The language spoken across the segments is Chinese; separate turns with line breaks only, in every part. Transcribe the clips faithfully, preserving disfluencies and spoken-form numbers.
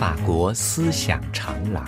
法国思想长廊。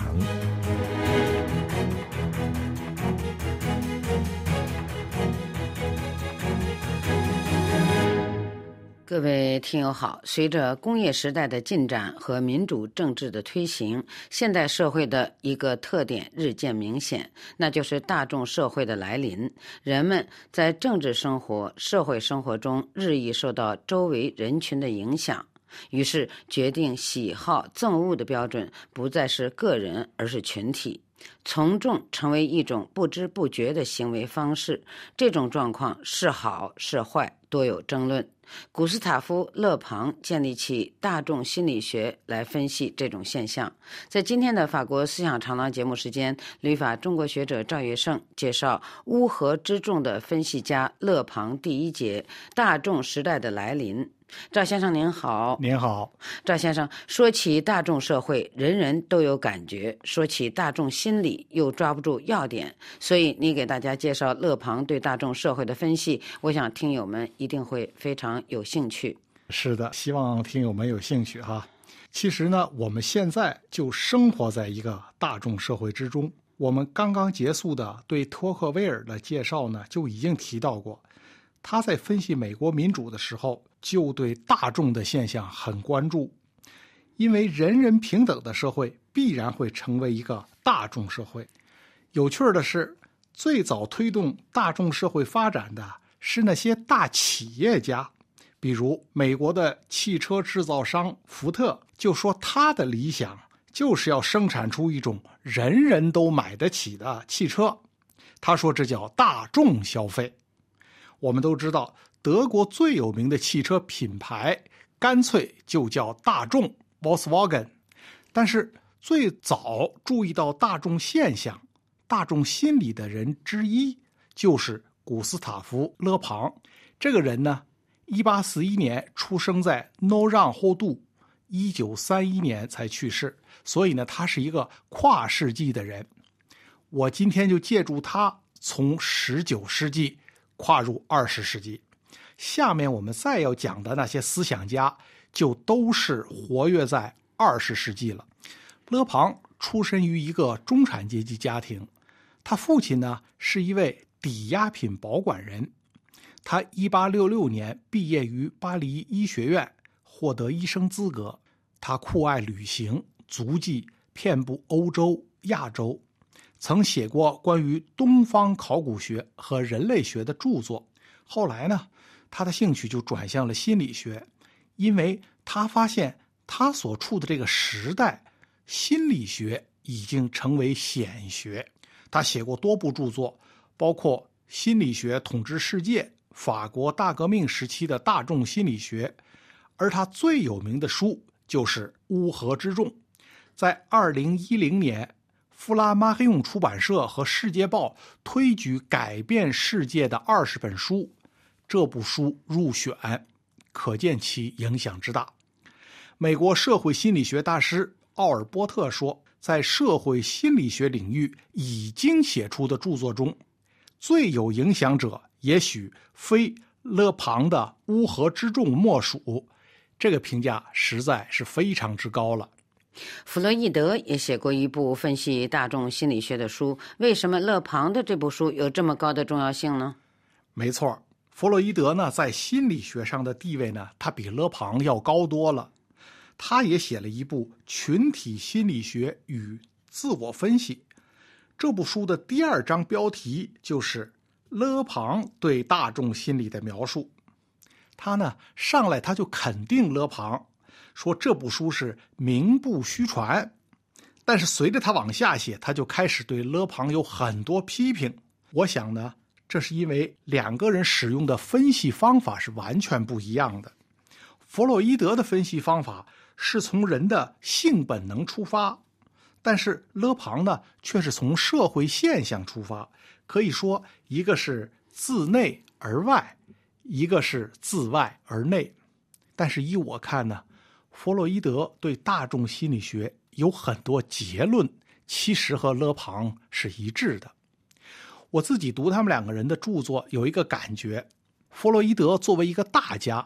各位听友好，随着工业时代的进展和民主政治的推行，现代社会的一个特点日渐明显，那就是大众社会的来临。人们在政治生活、社会生活中日益受到周围人群的影响，于是决定喜好憎恶的标准不再是个人，而是群体。从众成为一种不知不觉的行为方式，这种状况是好是坏多有争论。古斯塔夫·勒庞建立起大众心理学来分析这种现象。在今天的法国思想长廊节目时间，旅法中国学者赵月胜介绍乌合之众的分析家勒庞第一节：大众时代的来临。赵先生您好。
您好。
赵先生，说起大众社会，人人都有感觉，说起大众心理又抓不住要点，所以你给大家介绍勒庞对大众社会的分析，我想听友们一定会非常有兴趣。
是的，希望听友们有兴趣哈。其实呢，我们现在就生活在一个大众社会之中。我们刚刚结束的对托克维尔的介绍呢，就已经提到过，他在分析美国民主的时候，就对大众的现象很关注，因为人人平等的社会必然会成为一个大众社会。有趣的是，最早推动大众社会发展的是那些大企业家，比如美国的汽车制造商福特，就说他的理想就是要生产出一种人人都买得起的汽车，他说这叫大众消费。我们都知道，德国最有名的汽车品牌干脆就叫大众 Volkswagen。 但是最早注意到大众现象、大众心理的人之一就是古斯塔夫·勒庞。这个人呢，一八四一年出生在诺让后杜，一九三一年才去世，所以呢，他是一个跨世纪的人。我今天就借助他从十九世纪跨入二十世纪。下面我们再要讲的那些思想家就都是活跃在二十世纪了。勒庞出身于一个中产阶级家庭，他父亲呢是一位抵押品保管人。他一八六六年毕业于巴黎医学院，获得医生资格。他酷爱旅行，足迹遍布欧洲、亚洲，曾写过关于东方考古学和人类学的著作。后来呢，他的兴趣就转向了心理学，因为他发现他所处的这个时代，心理学已经成为显学。他写过多部著作，包括《心理学统治世界》、法国大革命时期的大众心理学，而他最有名的书就是《乌合之众》。在二零一零年，弗拉马黑用出版社和世界报推举改变世界的二十本书，这部书入选，可见其影响之大。美国社会心理学大师奥尔波特说，在社会心理学领域已经写出的著作中，最有影响者也许非勒庞的《乌合之众》莫属。这个评价实在是非常之高了。
弗洛伊德也写过一部分析大众心理学的书，为什么勒庞的这部书有这么高的重要性呢？
没错，弗洛伊德呢在心理学上的地位呢，他比勒庞要高多了。他也写了一部《群体心理学与自我分析》，这部书的第二章标题就是勒庞对大众心理的描述。他呢上来他就肯定勒庞，说这部书是名不虚传。但是随着他往下写，他就开始对勒庞有很多批评。我想呢，这是因为两个人使用的分析方法是完全不一样的。弗洛伊德的分析方法是从人的性本能出发，但是勒庞呢却是从社会现象出发。可以说，一个是自内而外，一个是自外而内。但是依我看呢，弗洛伊德对大众心理学有很多结论，其实和勒庞是一致的。我自己读他们两个人的著作有一个感觉，弗洛伊德作为一个大家，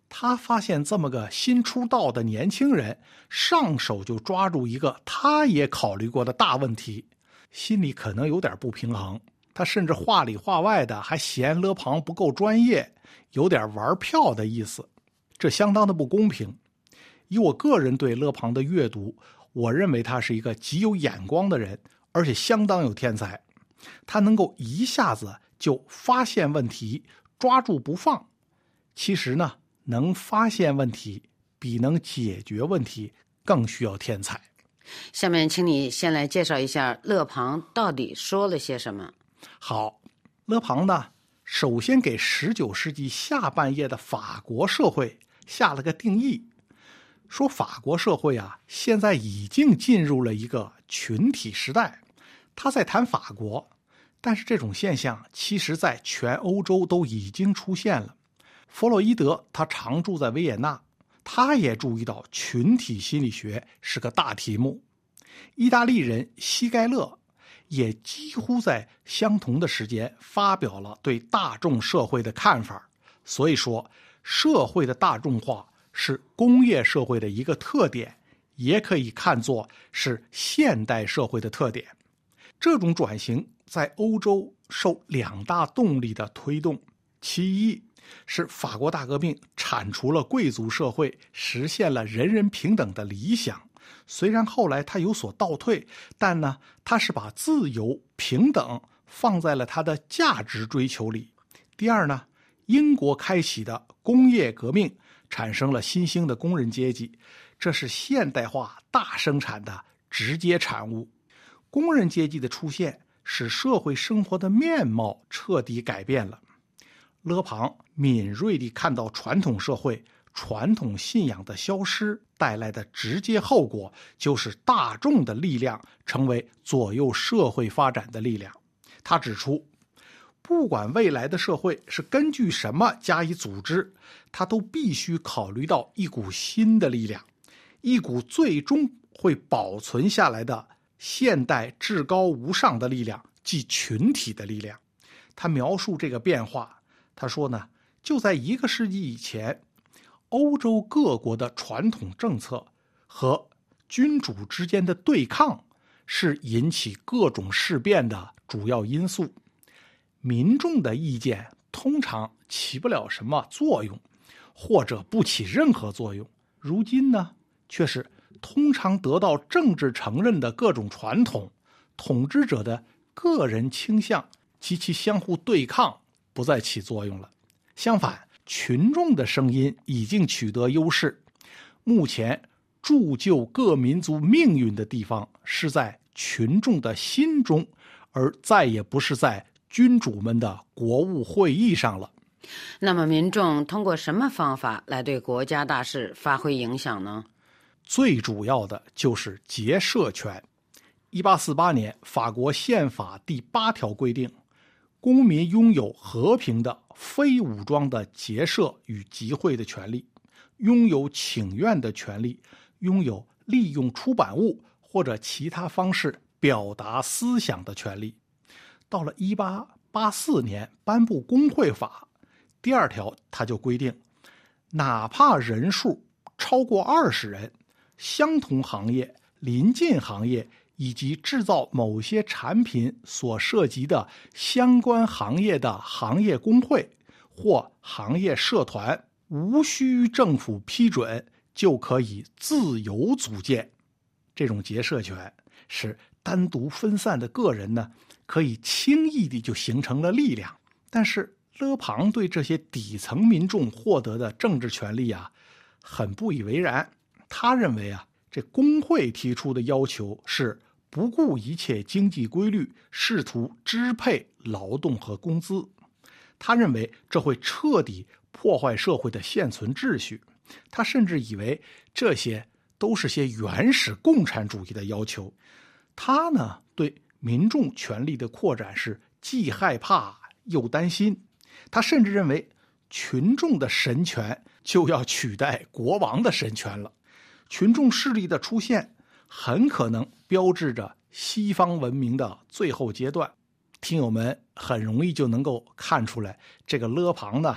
他发现这么个新出道的年轻人，上手就抓住一个他也考虑过的大问题，心里可能有点不平衡。他甚至话里话外的还嫌勒庞不够专业，有点玩票的意思，这相当的不公平。以我个人对勒庞的阅读，我认为他是一个极有眼光的人，而且相当有天才。他能够一下子就发现问题，抓住不放。其实呢，能发现问题比能解决问题更需要天才。
下面请你先来介绍一下勒庞到底说了些什么。
好，勒庞呢，首先给十九世纪下半叶的法国社会下了个定义，说法国社会啊，现在已经进入了一个群体时代。他在谈法国，但是这种现象其实在全欧洲都已经出现了。弗洛伊德他常住在维也纳，他也注意到群体心理学是个大题目。意大利人西盖勒也几乎在相同的时间发表了对大众社会的看法。所以说，社会的大众化是工业社会的一个特点，也可以看作是现代社会的特点。这种转型在欧洲受两大动力的推动，其一是法国大革命铲除了贵族社会，实现了人人平等的理想。虽然后来他有所倒退，但呢，他是把自由平等放在了他的价值追求里。第二呢，英国开启的工业革命产生了新兴的工人阶级，这是现代化大生产的直接产物。工人阶级的出现使社会生活的面貌彻底改变了。勒庞敏锐地看到传统社会传统信仰的消失带来的直接后果，就是大众的力量成为左右社会发展的力量。他指出，不管未来的社会是根据什么加以组织，他都必须考虑到一股新的力量，一股最终会保存下来的现代至高无上的力量，即群体的力量。他描述这个变化，他说呢，就在一个世纪以前，欧洲各国的传统政策和君主之间的对抗是引起各种事变的主要因素。民众的意见通常起不了什么作用，或者不起任何作用。如今呢，却是通常得到政治承认的各种传统，统治者的个人倾向及其相互对抗不再起作用了。相反，群众的声音已经取得优势。目前铸就各民族命运的地方是在群众的心中，而再也不是在君主们的国务会议上了。
那么民众通过什么方法来对国家大事发挥影响呢？
最主要的就是结社权。一八四八年，法国宪法第八条规定，公民拥有和平的非武装的结社与集会的权利，拥有请愿的权利，拥有利用出版物或者其他方式表达思想的权利。到了一八八四年颁布工会法，第二条它就规定，哪怕人数超过二十人，相同行业、邻近行业以及制造某些产品所涉及的相关行业的行业工会或行业社团，无需政府批准就可以自由组建。这种结社权使单独分散的个人呢，可以轻易地就形成了力量。但是勒庞对这些底层民众获得的政治权利啊，很不以为然。他认为啊，这工会提出的要求是不顾一切经济规律，试图支配劳动和工资。他认为这会彻底破坏社会的现存秩序。他甚至以为这些都是些原始共产主义的要求。他呢，对民众权力的扩展是既害怕又担心。他甚至认为群众的神权就要取代国王的神权了。群众势力的出现很可能标志着西方文明的最后阶段。听友们很容易就能够看出来，这个勒庞呢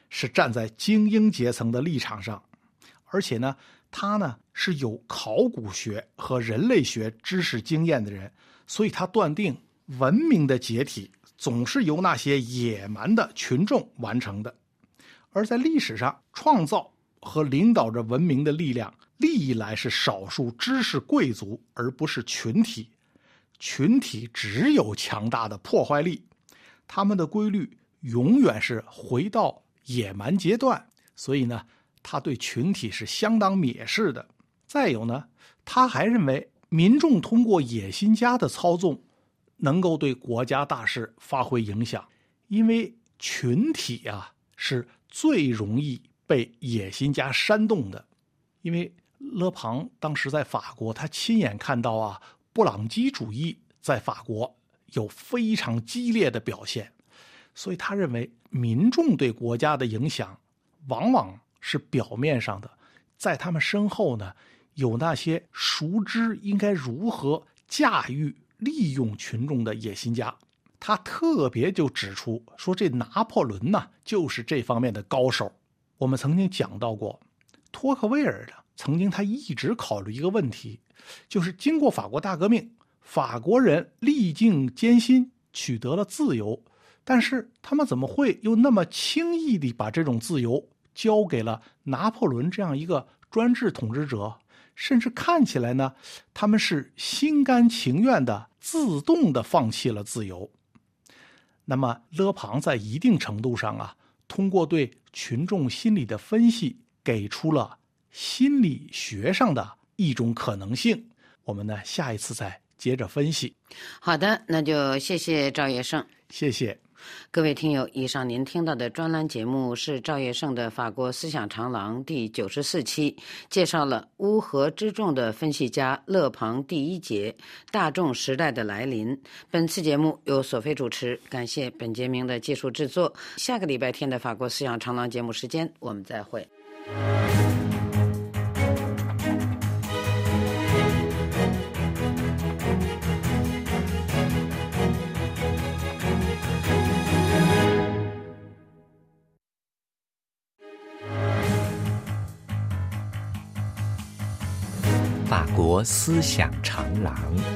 是站在精英阶层的立场上，而且呢，他呢是有考古学和人类学知识经验的人，所以他断定文明的解体总是由那些野蛮的群众完成的。而在历史上，创造和领导着文明的力量历来是少数知识贵族，而不是群体。群体只有强大的破坏力，他们的规律永远是回到野蛮阶段，所以呢，他对群体是相当蔑视的。再有呢，他还认为民众通过野心家的操纵能够对国家大事发挥影响，因为群体啊是最容易被野心家煽动的。因为勒庞当时在法国，他亲眼看到啊布朗基主义在法国有非常激烈的表现，所以他认为民众对国家的影响往往是表面上的，在他们身后呢，有那些熟知应该如何驾驭利用群众的野心家。他特别就指出说，这拿破仑呢就是这方面的高手。我们曾经讲到过，托克维尔的曾经他一直考虑一个问题，就是经过法国大革命，法国人历尽艰辛取得了自由，但是他们怎么会又那么轻易地把这种自由交给了拿破仑这样一个专制统治者？甚至看起来呢，他们是心甘情愿的自动的放弃了自由。那么勒庞在一定程度上啊，通过对群众心理的分析，给出了心理学上的一种可能性。我们呢下一次再接着分析。
好的，那就谢谢赵业胜。
谢谢
各位听友，以上您听到的专栏节目是赵业胜的法国思想长廊第九十四期，介绍了乌合之众的分析家勒庞第一节大众时代的来临。本次节目由索菲主持，感谢本节目的技术制作。下个礼拜天的法国思想长廊节目时间我们再会。
法国思想长廊。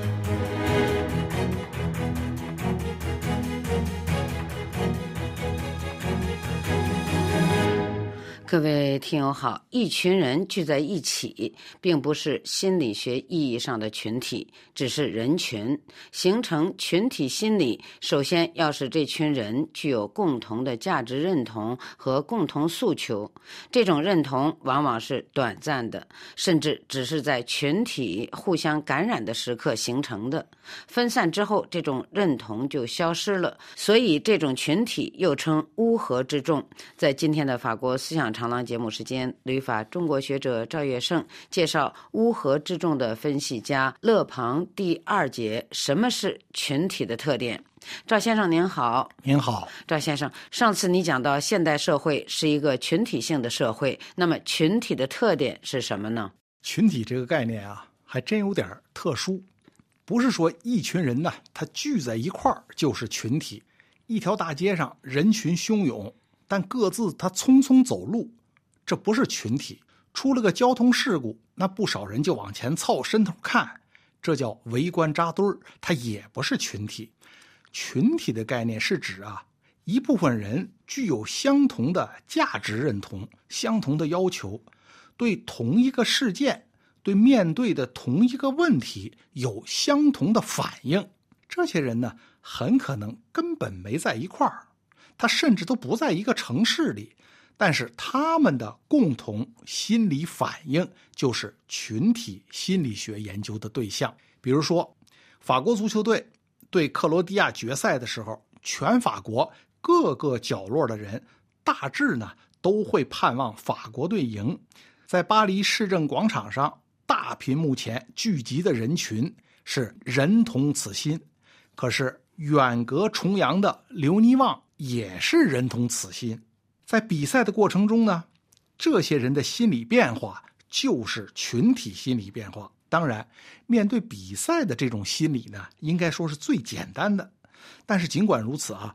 各位听友好，一群人聚在一起，并不是心理学意义上的群体，只是人群。形成群体心理，首先要使这群人具有共同的价值认同和共同诉求。这种认同往往是短暂的，甚至只是在群体互相感染的时刻形成的。分散之后，这种认同就消失了，所以这种群体又称乌合之众。在今天的法国思想长廊节目时间，旅法中国学者赵业胜介绍乌合之众的分析家勒庞第二节什么是群体的特点。赵先生您好。
您好。
赵先生，上次你讲到现代社会是一个群体性的社会，那么群体的特点是什么呢？
群体这个概念啊，还真有点特殊，不是说一群人呢，他聚在一块儿就是群体。一条大街上人群汹涌，但各自他匆匆走路，这不是群体。出了个交通事故，那不少人就往前凑，伸头看，这叫围观扎堆儿，它也不是群体。群体的概念是指啊，一部分人具有相同的价值认同，相同的要求，对同一个事件，对面对的同一个问题有相同的反应。这些人呢，很可能根本没在一块儿，他甚至都不在一个城市里，但是他们的共同心理反应就是群体心理学研究的对象。比如说，法国足球队对克罗地亚决赛的时候，全法国各个角落的人大致呢都会盼望法国队赢。在巴黎市政广场上，大屏幕前聚集的人群是人同此心，可是远隔重洋的留尼旺也是人同此心。在比赛的过程中呢，这些人的心理变化就是群体心理变化。当然，面对比赛的这种心理呢，应该说是最简单的。但是尽管如此啊，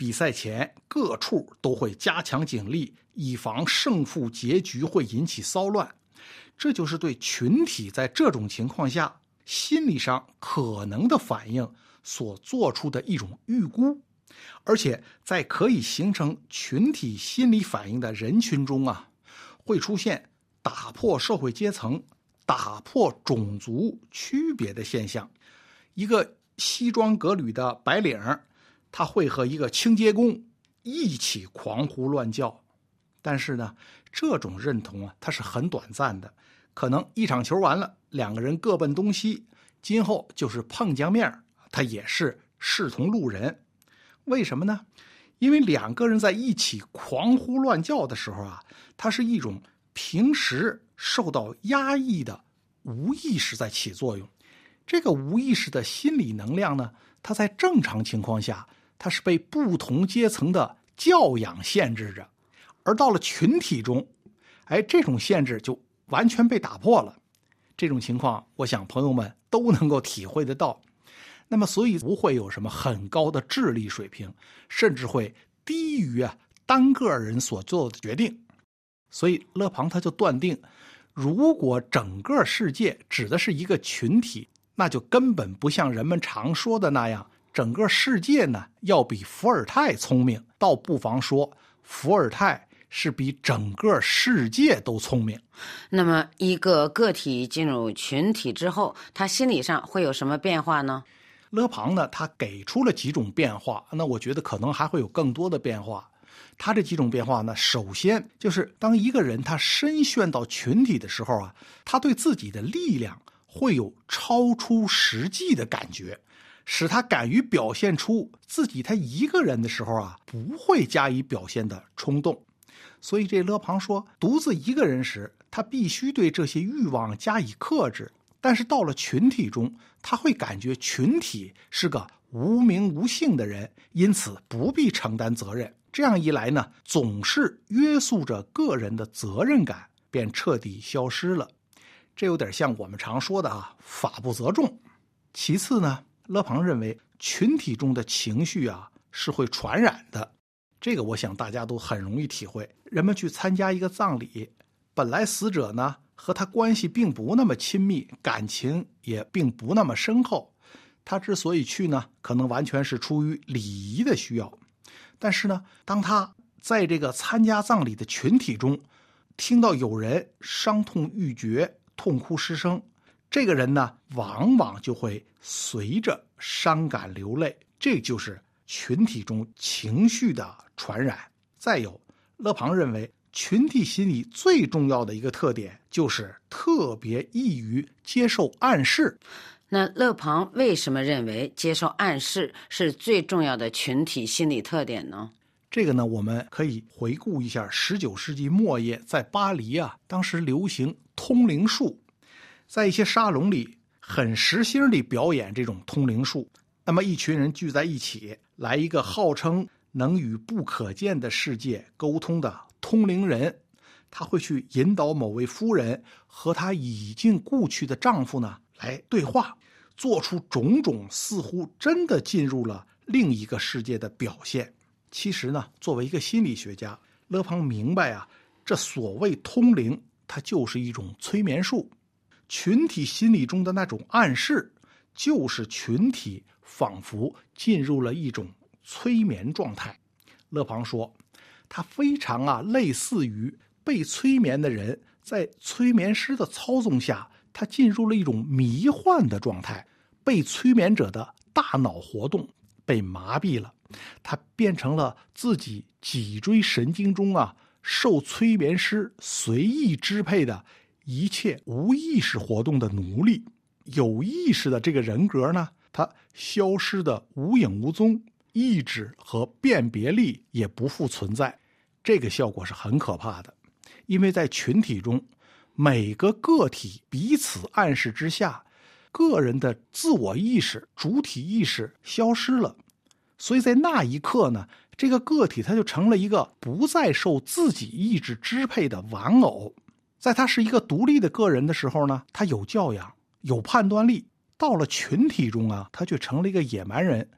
比赛前各处都会加强警力，以防胜负结局会引起骚乱。这就是对群体在这种情况下心理上可能的反应所做出的一种预估。而且在可以形成群体心理反应的人群中啊，会出现打破社会阶层、打破种族区别的现象。一个西装革履的白领，他会和一个清洁工一起狂呼乱叫，但是呢，这种认同啊，它是很短暂的，可能一场球完了，两个人各奔东西，今后就是碰见面，他也是视同路人。为什么呢？因为两个人在一起狂呼乱叫的时候啊，它是一种平时受到压抑的无意识在起作用。这个无意识的心理能量呢，它在正常情况下，它是被不同阶层的教养限制着，而到了群体中，哎，这种限制就完全被打破了。这种情况，我想朋友们都能够体会得到。那么，所以不会有什么很高的智力水平，甚至会低于啊单个人所做的决定。所以勒庞他就断定，如果整个世界指的是一个群体，那就根本不像人们常说的那样，整个世界呢要比伏尔泰聪明，倒不妨说伏尔泰是比整个世界都聪明。
那么一个个体进入群体之后，他心理上会有什么变化呢？
勒庞呢，他给出了几种变化，那我觉得可能还会有更多的变化。他这几种变化呢，首先就是当一个人他深陷到群体的时候啊，他对自己的力量会有超出实际的感觉，使他敢于表现出自己他一个人的时候啊，不会加以表现的冲动。所以这勒庞说，独自一个人时，他必须对这些欲望加以克制，但是到了群体中，他会感觉群体是个无名无姓的人，因此不必承担责任。这样一来呢，总是约束着个人的责任感便彻底消失了。这有点像我们常说的啊，法不责众。其次呢，勒庞认为群体中的情绪啊是会传染的，这个我想大家都很容易体会。人们去参加一个葬礼，本来死者呢和他关系并不那么亲密，感情也并不那么深厚，他之所以去呢，可能完全是出于礼仪的需要。但是呢，当他在这个参加葬礼的群体中，听到有人伤痛欲绝、痛哭失声，这个人呢，往往就会随着伤感流泪，这就是群体中情绪的传染。再有，勒庞认为群体心理最重要的一个特点就是特别易于接受暗示。
那勒庞为什么认为接受暗示是最重要的群体心理特点呢？
这个呢，我们可以回顾一下十九世纪末叶在巴黎啊，当时流行通灵术，在一些沙龙里很时兴地表演这种通灵术。那么一群人聚在一起，来一个号称能与不可见的世界沟通的通灵人，他会去引导某位夫人和她已经故去的丈夫呢来对话，做出种种似乎真的进入了另一个世界的表现。其实呢，作为一个心理学家，勒庞明白啊，这所谓通灵，它就是一种催眠术。群体心理中的那种暗示，就是群体仿佛进入了一种催眠状态。勒庞说，它非常啊类似于被催眠的人在催眠师的操纵下，他进入了一种迷幻的状态，被催眠者的大脑活动被麻痹了，他变成了自己脊椎神经中啊受催眠师随意支配的一切无意识活动的奴隶。有意识的这个人格呢，他消失的无影无踪，意志和辨别力也不复存在。这个效果是很可怕的，因为在群体中，每个个体彼此暗示之下，个人的自我意识、主体意识消失了。所以在那一刻呢，这个个体他就成了一个不再受自己意志支配的玩偶。在他是一个独立的个人的时候呢，他有教养、有判断力。到了群体中啊，他却成了一个野蛮人，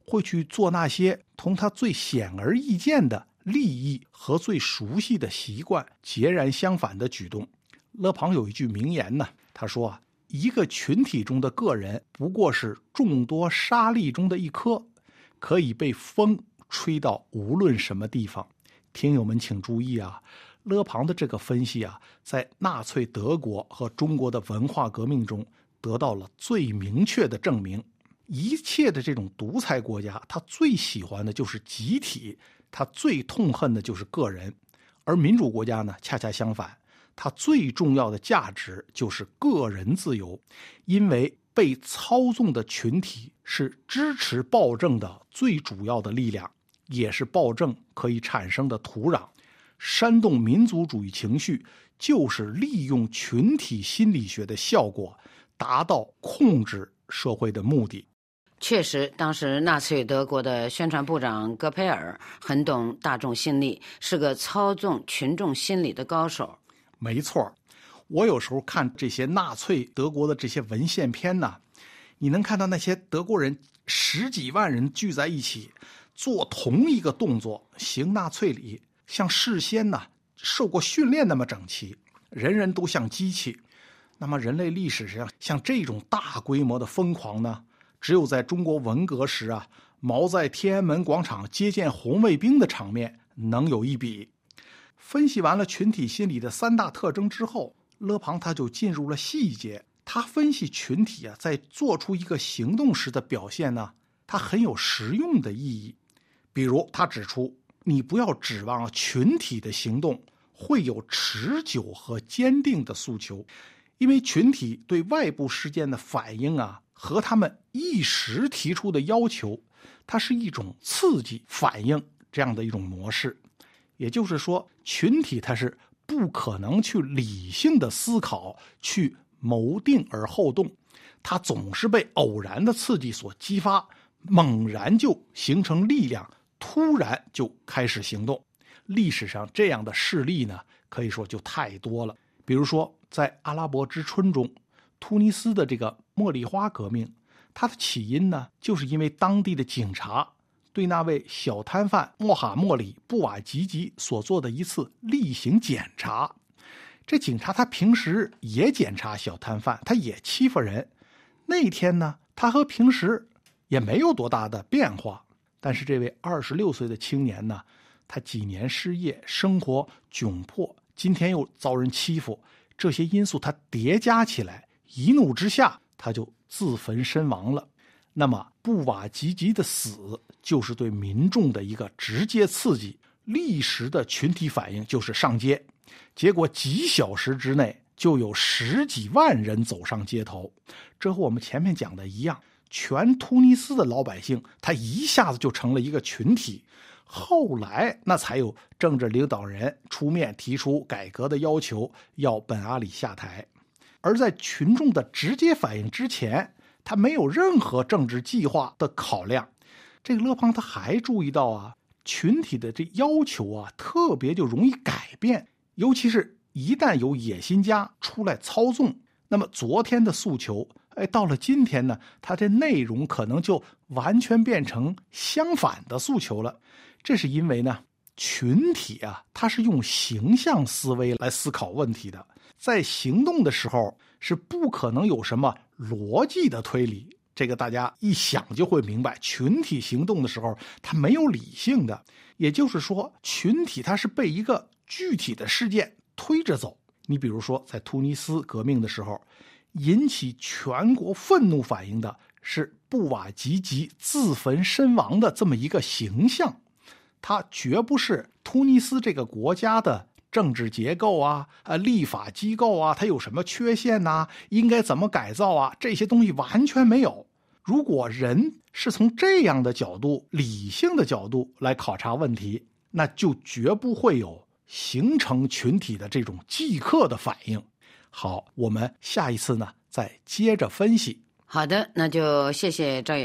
会去做那些同他最显而易见的利益和最熟悉的习惯截然相反的举动。勒庞有一句名言呢，他说啊，一个群体中的个人不过是众多沙粒中的一颗，可以被风吹到无论什么地方。听友们请注意啊，勒庞的这个分析啊，在纳粹德国和中国的文化革命中得到了最明确的证明。一切的这种独裁国家，他最喜欢的就是集体，他最痛恨的就是个人。而民主国家呢，恰恰相反，它最重要的价值就是个人自由，因为被操纵的群体是支持暴政的最主要的力量，也是暴政可以产生的土壤。煽动民族主义情绪就是利用群体心理学的效果，达到控制社会的目的。
确实，当时纳粹德国的宣传部长戈培尔很懂大众心理，是个操纵群众心理的高手。
没错，我有时候看这些纳粹德国的这些文献片呢，你能看到那些德国人十几万人聚在一起做同一个动作，行纳粹礼，像事先呢受过训练那么整齐，人人都像机器。那么人类历史上像这种大规模的疯狂呢，只有在中国文革时啊，毛在天安门广场接见红卫兵的场面能有一比。分析完了群体心理的三大特征之后，勒庞他就进入了细节。他分析群体啊，在做出一个行动时的表现呢，它很有实用的意义。比如他指出，你不要指望群体的行动会有持久和坚定的诉求，因为群体对外部事件的反应啊，和他们一时提出的要求，它是一种刺激反应这样的一种模式。也就是说，群体它是不可能去理性的思考，去谋定而后动，它总是被偶然的刺激所激发，猛然就形成力量，突然就开始行动。历史上这样的事例呢，可以说就太多了。比如说在阿拉伯之春中，突尼斯的这个茉莉花革命，它的起因呢，就是因为当地的警察对那位小摊贩穆罕默里布瓦吉吉所做的一次例行检查。这警察他平时也检查小摊贩，他也欺负人。那天呢，他和平时也没有多大的变化。但是这位二十六岁的青年呢，他几年失业，生活窘迫，今天又遭人欺负，这些因素他叠加起来，一怒之下他就自焚身亡了。那么布瓦吉吉的死就是对民众的一个直接刺激，立时的群体反应就是上街，结果几小时之内就有十几万人走上街头。这和我们前面讲的一样，全突尼斯的老百姓他一下子就成了一个群体。后来那才有政治领导人出面提出改革的要求，要本阿里下台。而在群众的直接反应之前，他没有任何政治计划的考量。这个勒庞他还注意到啊，群体的这要求啊，特别就容易改变，尤其是一旦有野心家出来操纵，那么昨天的诉求，哎，到了今天呢，它这内容可能就完全变成相反的诉求了。这是因为呢，群体啊，它是用形象思维来思考问题的，在行动的时候是不可能有什么逻辑的推理。这个大家一想就会明白，群体行动的时候它没有理性的。也就是说，群体它是被一个具体的事件推着走。你比如说在突尼斯革命的时候，引起全国愤怒反应的是布瓦吉吉自焚身亡的这么一个形象，它绝不是突尼斯这个国家的政治结构啊、啊立法机构啊，它有什么缺陷呐、应该怎么改造啊，这些东西完全没有。如果人是从这样的角度、理性的角度来考察问题，那就绝不会有形成群体的这种即刻的反应。好，我们下一次呢再接着分析。
好的，那就谢谢赵野胜。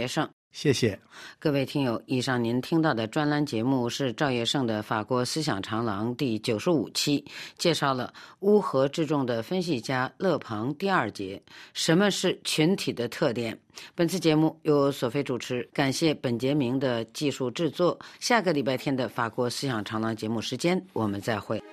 谢谢。
各位听友，以上您听到的专栏节目是赵业胜的法国思想长廊第九十五期，介绍了乌合之众的分析家勒庞第二节，什么是群体的特点。本次节目由索菲主持，感谢本节明的技术制作。下个礼拜天的法国思想长廊节目时间，我们再会。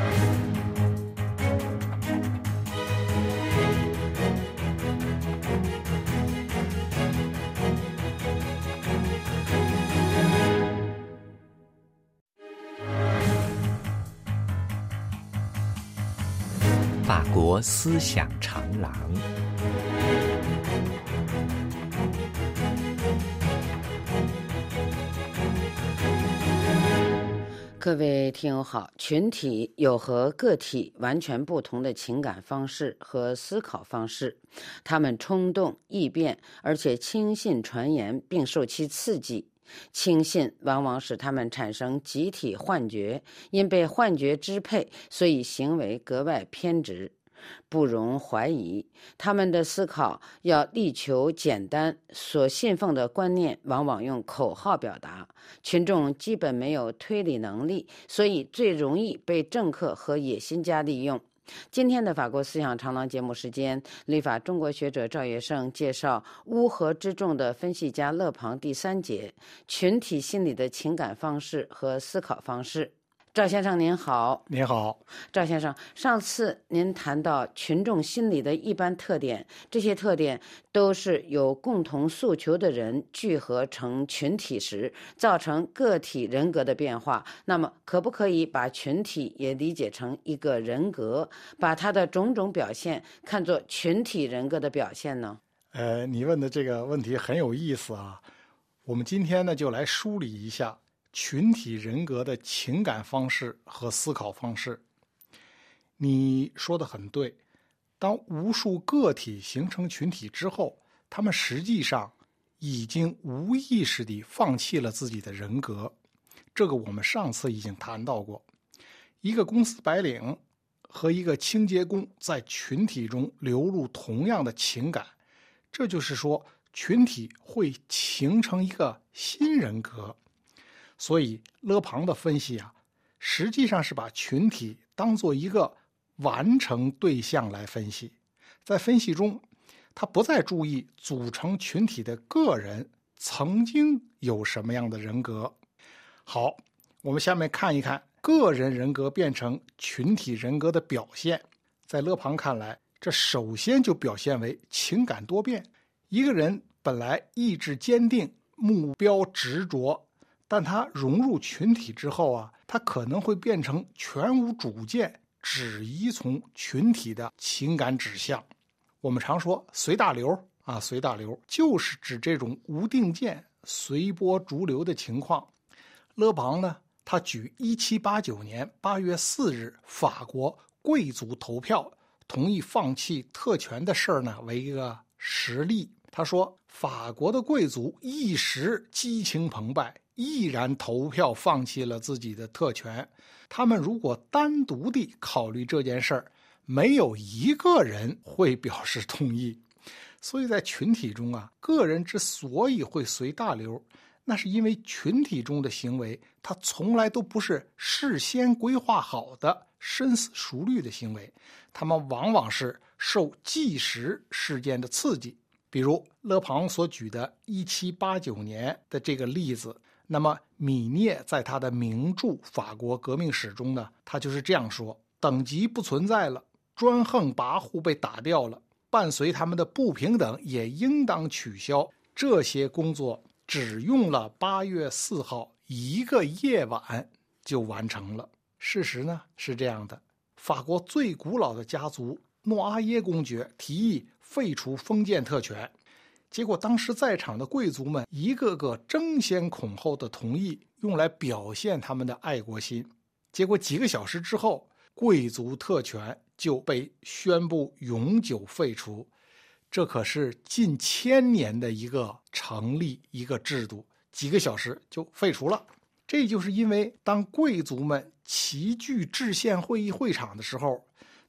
法国思想长廊。
各位听友好，群体有和个体完全不同的情感方式和思考方式，他们冲动易变，而且轻信传言并受其刺激。轻信往往使他们产生集体幻觉，因被幻觉支配，所以行为格外偏执。不容怀疑，他们的思考要力求简单，所信奉的观念往往用口号表达。群众基本没有推理能力，所以最容易被政客和野心家利用。今天的法国思想长廊节目时间，立法中国学者赵业胜介绍乌合之众的分析家勒庞第三节，群体心理的情感方式和思考方式。赵先生您好。
您好。
赵先生，上次您谈到群众心理的一般特点，这些特点都是有共同诉求的人聚合成群体时，造成个体人格的变化。那么可不可以把群体也理解成一个人格，把它的种种表现看作群体人格的表现呢？
呃，你问的这个问题很有意思啊。我们今天呢就来梳理一下群体人格的情感方式和思考方式。你说的很对，当无数个体形成群体之后，他们实际上已经无意识地放弃了自己的人格。这个我们上次已经谈到过。一个公司白领和一个清洁工在群体中流露同样的情感，这就是说群体会形成一个新人格。所以勒庞的分析啊，实际上是把群体当作一个完成对象来分析。在分析中，他不再注意组成群体的个人曾经有什么样的人格。好，我们下面看一看个人人格变成群体人格的表现。在勒庞看来，这首先就表现为情感多变。一个人本来意志坚定，目标执着，但他融入群体之后啊，他可能会变成全无主见，只依从群体的情感指向。我们常说随大流啊，随大流就是指这种无定见、随波逐流的情况。勒庞呢，他举一七八九年八月四日法国贵族投票同意放弃特权的事儿呢为一个实例。他说，法国的贵族一时激情澎湃，毅然投票放弃了自己的特权。他们如果单独地考虑这件事儿，没有一个人会表示同意。所以在群体中啊，个人之所以会随大流，那是因为群体中的行为，它从来都不是事先规划好的、深思熟虑的行为，他们往往是受即时事件的刺激。比如勒庞所举的一七八九年的这个例子，那么米涅在他的名著《法国革命史》中呢，他就是这样说：等级不存在了，专横跋扈被打掉了，伴随他们的不平等也应当取消。这些工作只用了八月四号一个夜晚就完成了。事实呢是这样的，法国最古老的家族诺阿耶公爵提议废除封建特权，结果当时在场的贵族们一个个争先恐后的同意，用来表现他们的爱国心。结果几个小时之后，贵族特权就被宣布永久废除。这可是近千年的一个成立一个制度，几个小时就废除了。这就是因为当贵族们齐聚制宪会议会场的时候，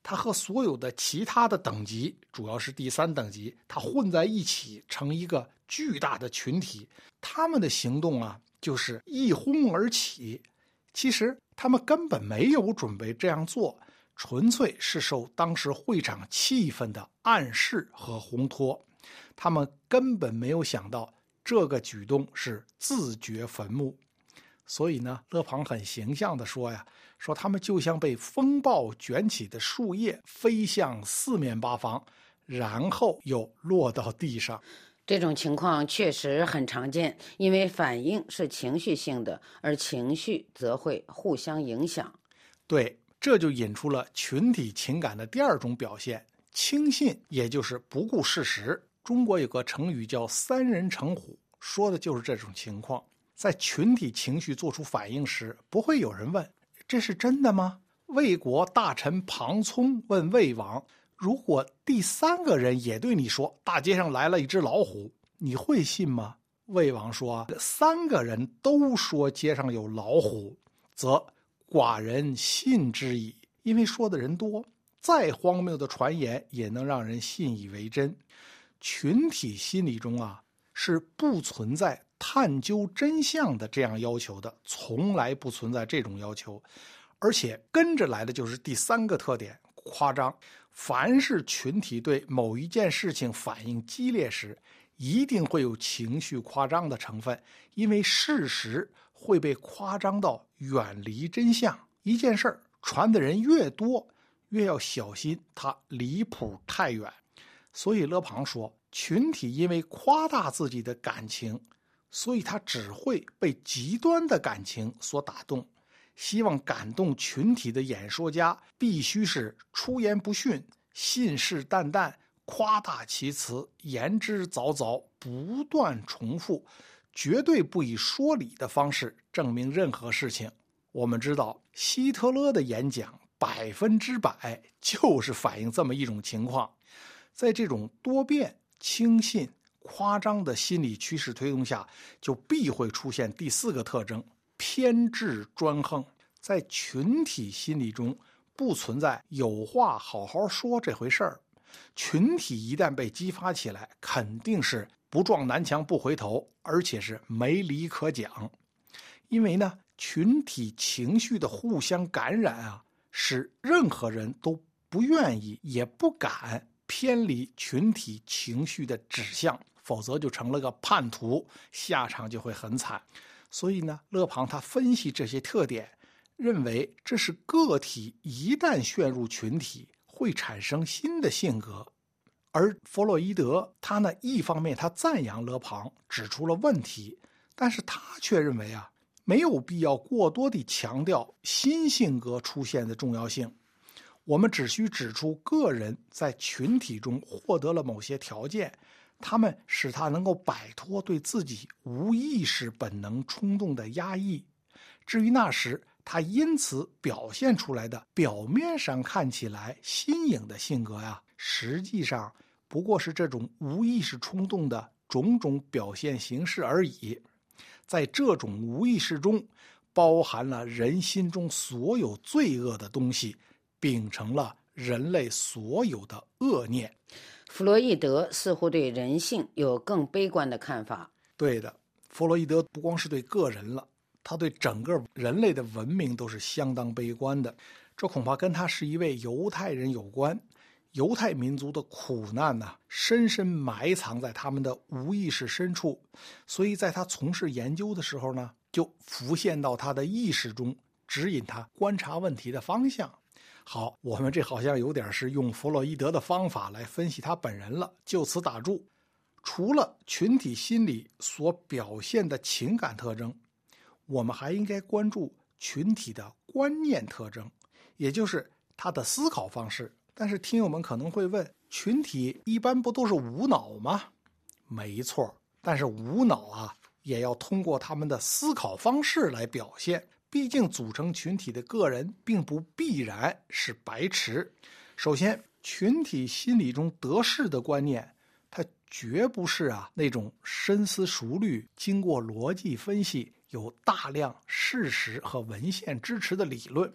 它和所有的其他的等级，主要是第三等级，它混在一起成一个巨大的群体。他们的行动啊，就是一哄而起。其实他们根本没有准备这样做，纯粹是受当时会场气氛的暗示和烘托。他们根本没有想到这个举动是自掘坟墓。所以呢，勒庞很形象地说呀，说他们就像被风暴卷起的树叶，飞向四面八方，然后又落到地上。
这种情况确实很常见，因为反应是情绪性的，而情绪则会互相影响。
对，这就引出了群体情感的第二种表现，轻信，也就是不顾事实。中国有个成语叫三人成虎，说的就是这种情况。在群体情绪做出反应时，不会有人问这是真的吗？魏国大臣庞聪问魏王，如果第三个人也对你说大街上来了一只老虎，你会信吗？魏王说，三个人都说街上有老虎，则寡人信之矣。因为说的人多，再荒谬的传言也能让人信以为真。群体心理中啊，是不存在探究真相的这样要求的，从来不存在这种要求。而且跟着来的就是第三个特点，夸张。凡是群体对某一件事情反应激烈时，一定会有情绪夸张的成分，因为事实会被夸张到远离真相。一件事儿传的人越多，越要小心它离谱太远。所以勒庞说，群体因为夸大自己的感情，所以他只会被极端的感情所打动。希望感动群体的演说家必须是出言不逊、信誓旦旦、夸大其词、言之凿凿、不断重复，绝对不以说理的方式证明任何事情。我们知道希特勒的演讲百分之百就是反映这么一种情况。在这种多变、轻信、夸张的心理趋势推动下，就必会出现第四个特征，偏执专横。在群体心理中不存在有话好好说这回事儿，群体一旦被激发起来，肯定是不撞南墙不回头，而且是没理可讲。因为呢，群体情绪的互相感染啊，使任何人都不愿意也不敢偏离群体情绪的指向，否则就成了个叛徒，下场就会很惨。所以呢，勒庞他分析这些特点，认为这是个体一旦陷入群体会产生新的性格。而弗洛伊德他呢，一方面他赞扬勒庞指出了问题，但是他却认为啊，没有必要过多地强调新性格出现的重要性。我们只需指出个人在群体中获得了某些条件，他们使他能够摆脱对自己无意识本能冲动的压抑。至于那时他因此表现出来的表面上看起来新颖的性格呀，实际上不过是这种无意识冲动的种种表现形式而已。在这种无意识中，包含了人心中所有罪恶的东西，秉承了人类所有的恶念。
弗洛伊德似乎对人性有更悲观的看法。
对的，弗洛伊德不光是对个人了，他对整个人类的文明都是相当悲观的。这恐怕跟他是一位犹太人有关。犹太民族的苦难呢、啊，深深埋藏在他们的无意识深处，所以在他从事研究的时候呢，就浮现到他的意识中，指引他观察问题的方向。好，我们这好像有点是用弗洛伊德的方法来分析他本人了，就此打住。除了群体心理所表现的情感特征，我们还应该关注群体的观念特征，也就是他的思考方式。但是听友们可能会问，群体一般不都是无脑吗？没错，但是无脑啊，也要通过他们的思考方式来表现。毕竟组成群体的个人并不必然是白痴。首先，群体心理中得势的观念，它绝不是啊那种深思熟虑、经过逻辑分析、有大量事实和文献支持的理论。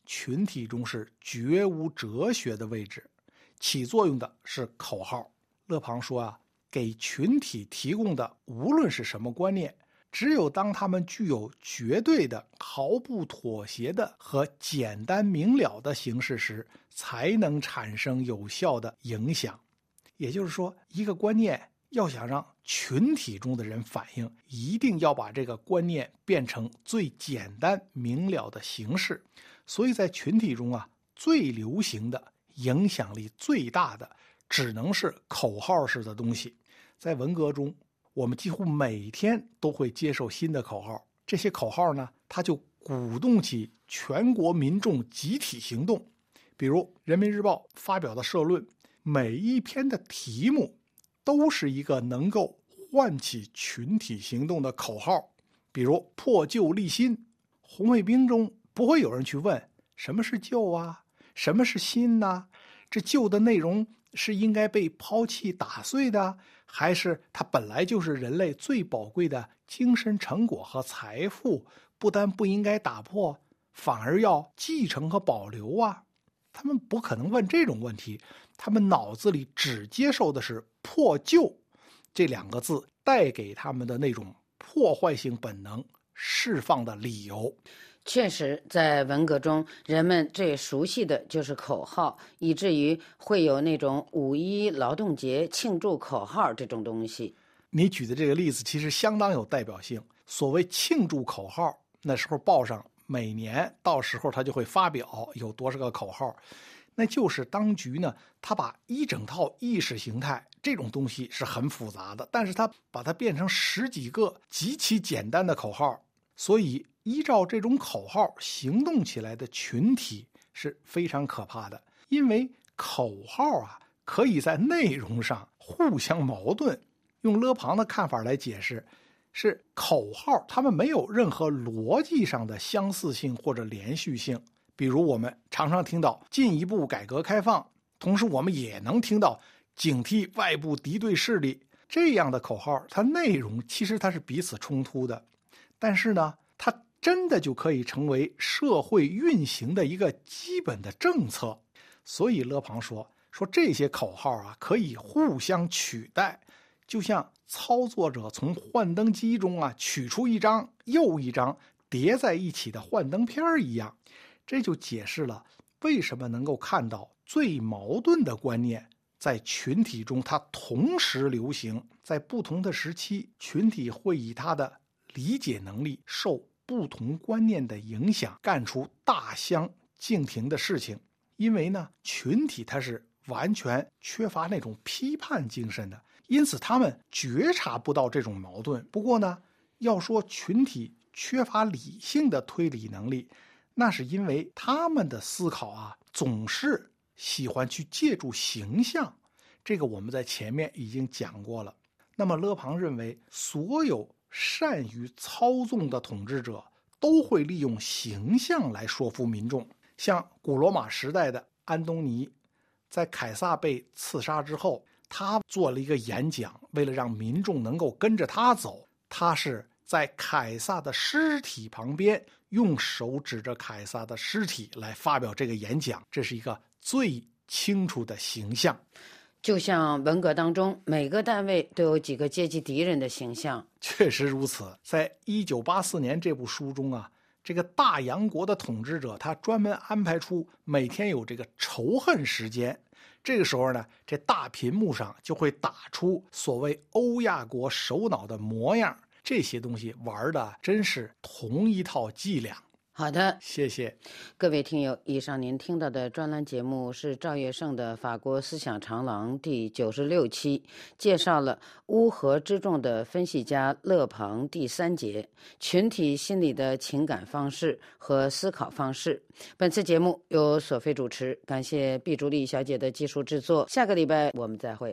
群体中是绝无哲学的位置，起作用的是口号。勒庞说啊，给群体提供的无论是什么观念，只有当他们具有绝对的、毫不妥协的和简单明了的形式时，才能产生有效的影响。也就是说，一个观念要想让群体中的人反应，一定要把这个观念变成最简单明了的形式。所以在群体中啊，最流行的、影响力最大的，只能是口号式的东西。在文革中，我们几乎每天都会接受新的口号，这些口号呢，它就鼓动起全国民众集体行动。比如《人民日报》发表的社论，每一篇的题目都是一个能够唤起群体行动的口号。比如破旧立新，红卫兵中不会有人去问什么是旧啊，什么是新呢？这旧的内容是应该被抛弃打碎的，还是它本来就是人类最宝贵的精神成果和财富，不但不应该打破，反而要继承和保留啊？他们不可能问这种问题，他们脑子里只接受的是破旧这两个字带给他们的那种破坏性本能释放的理由。
确实，在文革中，人们最熟悉的就是口号，以至于会有那种五一劳动节庆祝口号这种东西。
你举的这个例子其实相当有代表性。所谓庆祝口号，那时候报上每年到时候他就会发表有多少个口号，那就是当局呢，他把一整套意识形态这种东西是很复杂的，但是他把它变成十几个极其简单的口号，所以依照这种口号行动起来的群体是非常可怕的。因为口号啊，可以在内容上互相矛盾。用勒庞的看法来解释，是口号它们没有任何逻辑上的相似性或者连续性。比如我们常常听到进一步改革开放，同时我们也能听到警惕外部敌对势力，这样的口号它内容其实它是彼此冲突的，但是呢，它真的就可以成为社会运行的一个基本的政策。所以勒庞说说这些口号啊，可以互相取代，就像操作者从幻灯机中啊取出一张又一张叠在一起的幻灯片一样。这就解释了为什么能够看到最矛盾的观念在群体中它同时流行，在不同的时期，群体会以它的理解能力受不同观念的影响，干出大相径庭的事情。因为呢，群体它是完全缺乏那种批判精神的，因此他们觉察不到这种矛盾。不过呢，要说群体缺乏理性的推理能力，那是因为他们的思考啊，总是喜欢去借助形象，这个我们在前面已经讲过了。那么勒庞认为，所有善于操纵的统治者都会利用形象来说服民众。像古罗马时代的安东尼，在凯撒被刺杀之后，他做了一个演讲，为了让民众能够跟着他走，他是在凯撒的尸体旁边用手指着凯撒的尸体来发表这个演讲，这是一个最清楚的形象。
就像文革当中每个单位都有几个阶级敌人的形象。
确实如此。在一九八四年这部书中啊，这个大洋国的统治者他专门安排出每天有这个仇恨时间，这个时候呢，这大屏幕上就会打出所谓欧亚国首脑的模样，这些东西玩的真是同一套伎俩。
好的，
谢谢
各位听友。以上您听到的专栏节目是赵月胜的《法国思想长廊》第九十六期，介绍了乌合之众的分析家勒庞第三节群体心理的情感方式和思考方式。本次节目由索菲主持，感谢毕竹丽小姐的技术制作。下个礼拜我们再会。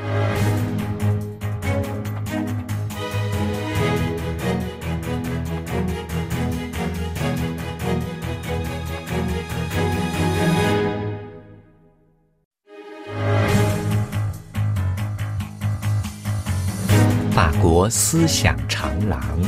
法国思想长廊。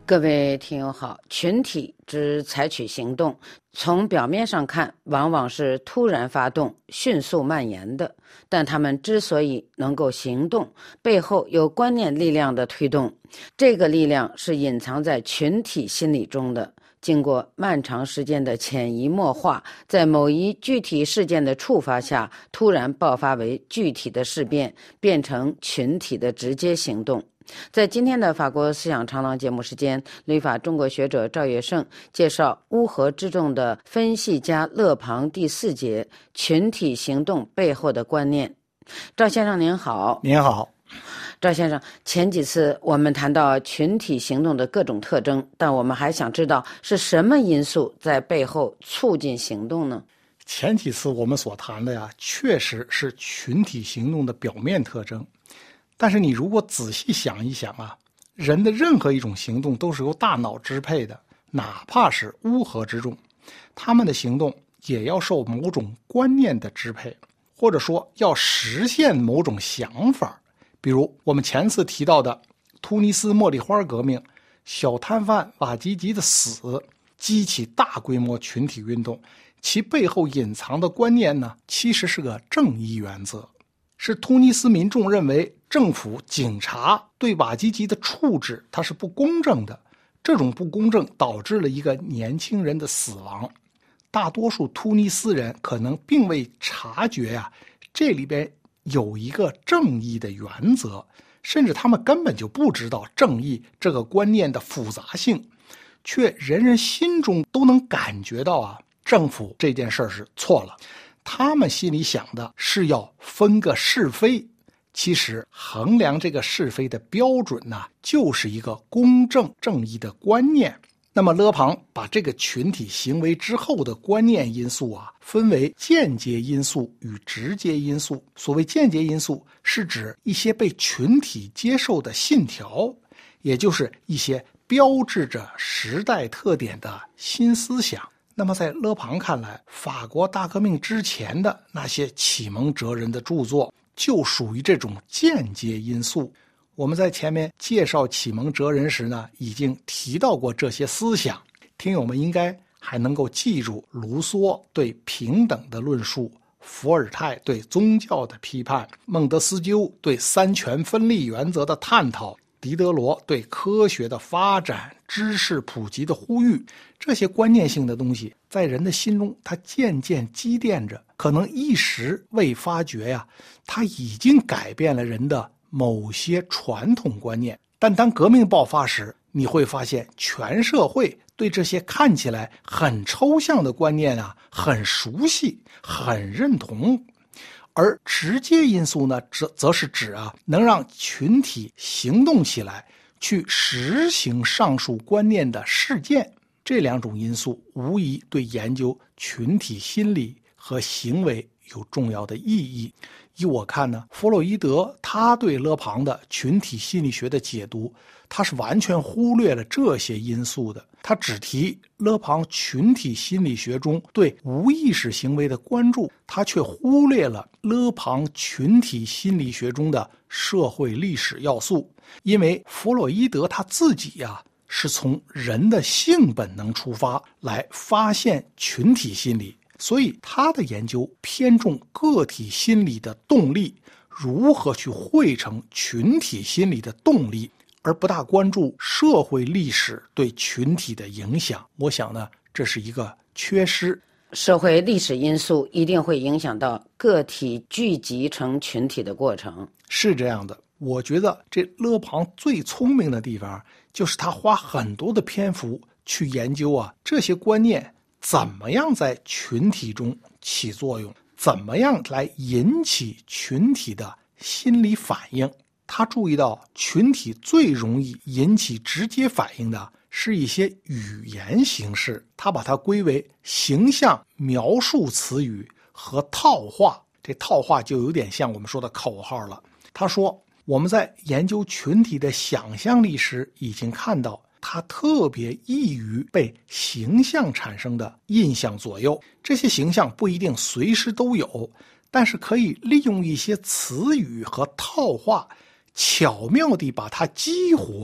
各位听友好，群体之采取行动，从表面上看，往往是突然发动、迅速蔓延的。但他们之所以能够行动，背后有观念力量的推动，这个力量是隐藏在群体心理中的。经过漫长时间的潜移默化，在某一具体事件的触发下，突然爆发为具体的事变，变成群体的直接行动。在今天的法国思想长廊节目时间，旅法中国学者赵月胜介绍乌合之众的分析家勒庞第四节群体行动背后的观念。赵先生您好。
您好。
赵先生，前几次我们谈到群体行动的各种特征，但我们还想知道是什么因素在背后促进行动呢？
前几次我们所谈的呀，确实是群体行动的表面特征。但是你如果仔细想一想啊，人的任何一种行动都是由大脑支配的，哪怕是乌合之众，他们的行动也要受某种观念的支配，或者说要实现某种想法。比如我们前次提到的突尼斯茉莉花革命，小摊贩瓦基吉的死激起大规模群体运动，其背后隐藏的观念呢，其实是个正义原则，是突尼斯民众认为政府警察对瓦基吉的处置它是不公正的，这种不公正导致了一个年轻人的死亡。大多数突尼斯人可能并未察觉呀、啊，这里边有一个正义的原则，甚至他们根本就不知道正义这个观念的复杂性，却人人心中都能感觉到啊，政府这件事是错了。他们心里想的是要分个是非，其实衡量这个是非的标准呢、啊，就是一个公正正义的观念。那么勒庞把这个群体行为之后的观念因素啊，分为间接因素与直接因素。所谓间接因素，是指一些被群体接受的信条，也就是一些标志着时代特点的新思想。那么在勒庞看来，法国大革命之前的那些启蒙哲人的著作就属于这种间接因素。我们在前面介绍启蒙哲人时呢，已经提到过这些思想，听友们应该还能够记住卢梭对平等的论述，伏尔泰对宗教的批判，孟德斯鸠对三权分立原则的探讨，狄德罗对科学的发展、知识普及的呼吁。这些观念性的东西在人的心中它渐渐积淀着，可能一时未发觉呀，它已经改变了人的某些传统观念。但当革命爆发时，你会发现全社会对这些看起来很抽象的观念啊，很熟悉，很认同。而直接因素呢，则则是指啊，能让群体行动起来，去实行上述观念的事件。这两种因素无疑对研究群体心理和行为有重要的意义。依我看呢，弗洛伊德他对勒庞的群体心理学的解读，他是完全忽略了这些因素的。他只提勒庞群体心理学中对无意识行为的关注，他却忽略了勒庞群体心理学中的社会历史要素。因为弗洛伊德他自己呀、啊，是从人的性本能出发来发现群体心理，所以他的研究偏重个体心理的动力，如何去汇成群体心理的动力，而不大关注社会历史对群体的影响。我想呢，这是一个缺失。
社会历史因素一定会影响到个体聚集成群体的过程。
是这样的，我觉得这勒庞最聪明的地方，就是他花很多的篇幅去研究啊，这些观念怎么样在群体中起作用，怎么样来引起群体的心理反应。他注意到群体最容易引起直接反应的是一些语言形式，他把它归为形象描述词语和套话。这套话就有点像我们说的口号了。他说，我们在研究群体的想象力时已经看到，它特别易于被形象产生的印象左右。这些形象不一定随时都有，但是可以利用一些词语和套话，巧妙地把它激活。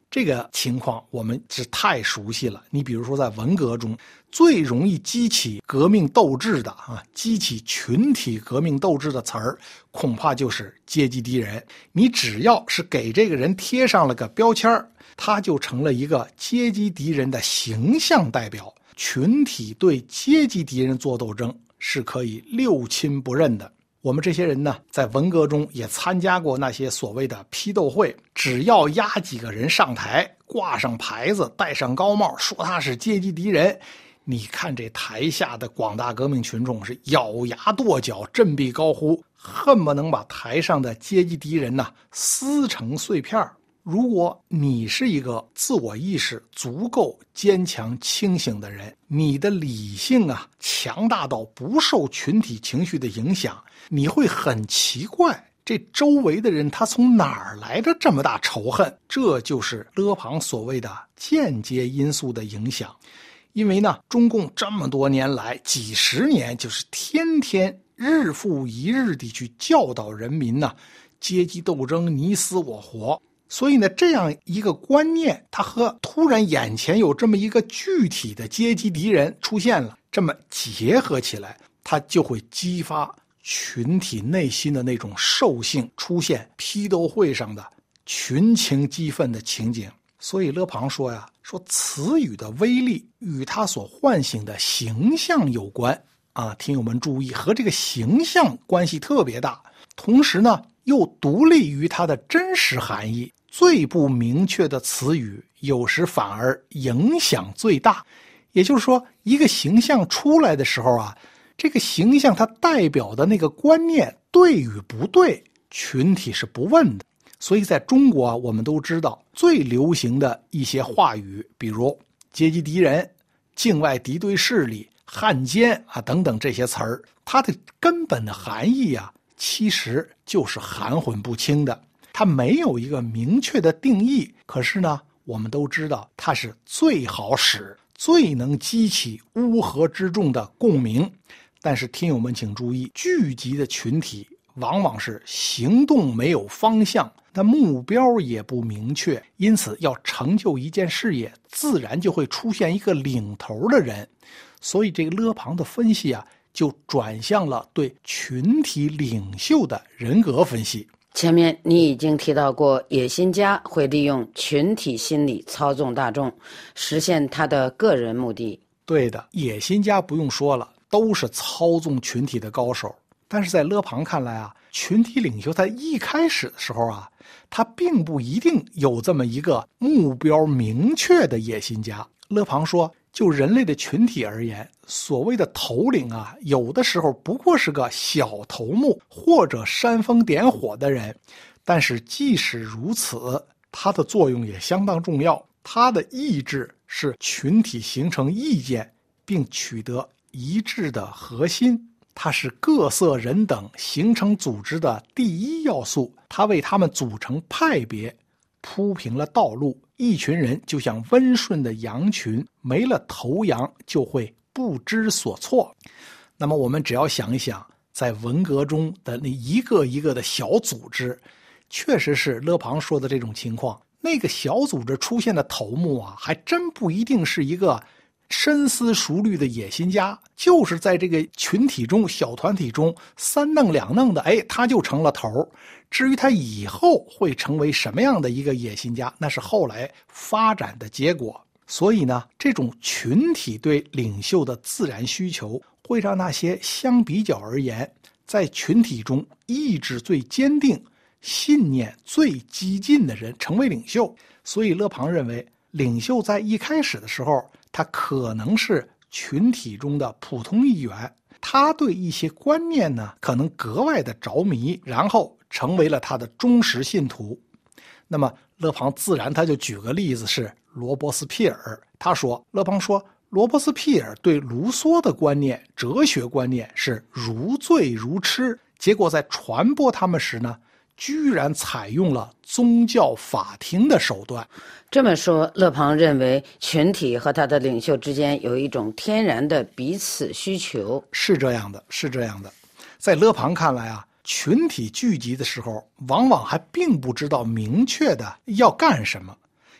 这个情况我们是太熟悉了。你比如说在文革中，最容易激起革命斗志的啊，激起群体革命斗志的词儿，恐怕就是阶级敌人。你只要是给这个人贴上了个标签，他就成了一个阶级敌人的形象代表。群体对阶级敌人做斗争是可以六亲不认的。我们这些人呢，在文革中也参加过那些所谓的批斗会，只要押几个人上台，挂上牌子，戴上高帽，说他是阶级敌人，你看这台下的广大革命群众是咬牙跺脚，振臂高呼，恨不能把台上的阶级敌人呢撕成碎片。如果你是一个自我意识足够坚强清醒的人，你的理性啊强大到不受群体情绪的影响，你会很奇怪，这周围的人他从哪儿来的这么大仇恨？这就是勒庞所谓的间接因素的影响。因为呢，中共这么多年来几十年就是天天日复一日地去教导人民呢，阶级斗争你死我活。所以呢，这样一个观念，它和突然眼前有这么一个具体的阶级敌人出现了，这么结合起来，它就会激发群体内心的那种兽性，出现批斗会上的群情激愤的情景。所以勒庞说呀，说词语的威力与它所唤醒的形象有关啊，听友们注意，和这个形象关系特别大，同时呢又独立于它的真实含义。最不明确的词语有时反而影响最大。也就是说，一个形象出来的时候啊，这个形象它代表的那个观念对与不对，群体是不问的。所以在中国啊，我们都知道最流行的一些话语，比如阶级敌人、境外敌对势力、汉奸啊等等这些词儿，它的根本的含义啊，其实就是含混不清的。它没有一个明确的定义，可是呢，我们都知道它是最好使、最能激起乌合之众的共鸣。但是听友们请注意，聚集的群体往往是行动没有方向，但目标也不明确，因此要成就一件事业，自然就会出现一个领头的人。所以这个勒庞的分析啊，就转向了对群体领袖的人格分析。
前面你已经提到过，野心家会利用群体心理操纵大众，实现他的个人目的。
对的，野心家不用说了，都是操纵群体的高手。但是在勒庞看来啊，群体领袖在一开始的时候啊，他并不一定有这么一个目标明确的野心家。勒庞说，就人类的群体而言，所谓的头领啊，有的时候不过是个小头目或者煽风点火的人，但是即使如此，他的作用也相当重要。他的意志是群体形成意见并取得一致的核心，它是各色人等形成组织的第一要素，它为他们组成派别铺平了道路。一群人就像温顺的羊群，没了头羊就会不知所措。那么我们只要想一想，在文革中的那一个一个的小组织，确实是勒庞说的这种情况。那个小组织出现的头目啊，还真不一定是一个深思熟虑的野心家，就是在这个群体中、小团体中三弄两弄的，哎，他就成了头。至于他以后会成为什么样的一个野心家，那是后来发展的结果。所以呢，这种群体对领袖的自然需求，会让那些相比较而言，在群体中意志最坚定、信念最激进的人成为领袖。所以勒庞认为，领袖在一开始的时候，他可能是群体中的普通一员，他对一些观念呢，可能格外的着迷，然后成为了他的忠实信徒。那么勒庞自然他就举个例子，是罗伯斯庇尔。他说，勒庞说，罗伯斯庇尔对卢梭的观念、哲学观念是如醉如痴，结果在传播他们时呢，居然采用了宗教法庭的手段。
这么说，勒庞认为群体和他的领袖之间有一种天然的彼此需求。
是这样的，是这样的。在勒庞看来啊，群体聚集的时候，往往还并不知道明确的要干什么，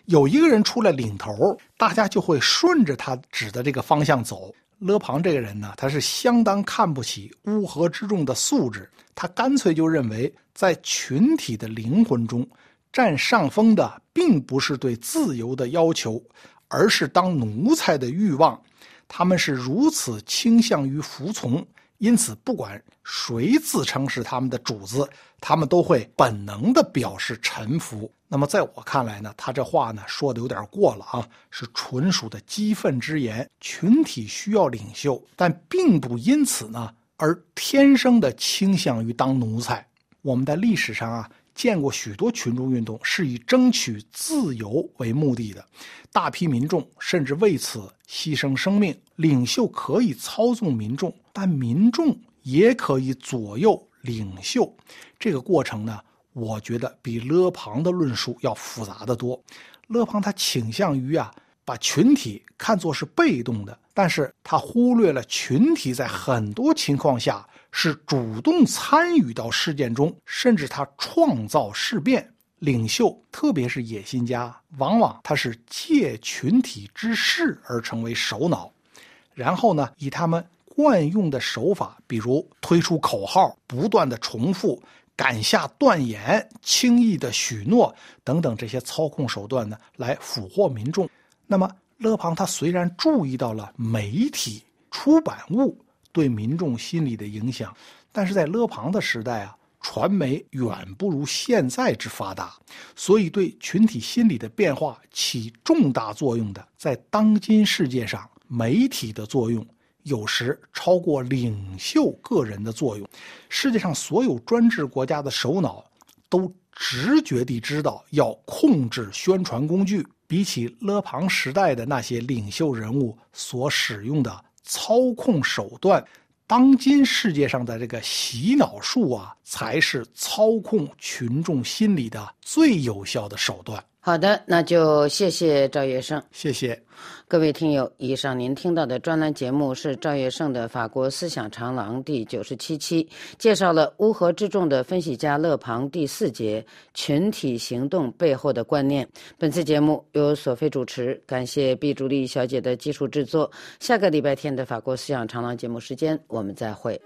有一个人出来领头，大家就会顺着他指的这个方向走。勒庞这个人呢，他是相当看不起乌合之众的素质，他干脆就认为在群体的灵魂中占上风的并不是对自由的要求，而是当奴才的欲望。他们是如此倾向于服从，因此不管谁自称是他们的主子，他们都会本能地表示臣服。那么在我看来呢，他这话呢说的有点过了啊，是纯属的激愤之言。群体需要领袖，但并不因此呢而天生的倾向于当奴才。我们在历史上啊见过许多群众运动是以争取自由为目的的，大批民众甚至为此牺牲生命。领袖可以操纵民众，但民众也可以左右领袖。这个过程呢，我觉得比勒庞的论述要复杂得多。勒庞他倾向于啊把群体看作是被动的，但是他忽略了群体在很多情况下是主动参与到事件中，甚至他创造事变。领袖特别是野心家，往往他是借群体之势而成为首脑，然后呢以他们惯用的手法，比如推出口号，不断的重复，敢下断言，轻易的许诺等等这些操控手段呢，来俘获民众。那么勒庞他虽然注意到了媒体出版物对民众心理的影响，但是在勒庞的时代啊，传媒远不如现在之发达，所以对群体心理的变化起重大作用的，在当今世界上，媒体的作用有时超过领袖个人的作用。世界上所有专制国家的首脑都直觉地知道要控制宣传工具，比起勒庞时代的那些领袖人物所使用的操控手段，当今世界上的这个洗脑术啊，才是操控群众心理的最有效的手段。
好的，那就谢谢赵月胜。
谢谢
各位听友，以上您听到的专栏节目是赵月胜的法国思想长廊第九十七期，介绍了乌合之众的分析家勒庞第四节群体行动背后的观念。本次节目由索菲主持，感谢毕竹丽小姐的技术制作。下个礼拜天的法国思想长廊节目时间我们再会。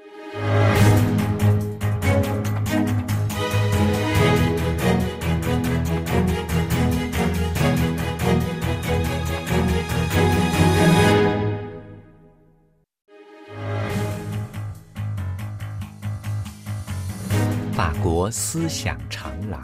法国思想长廊。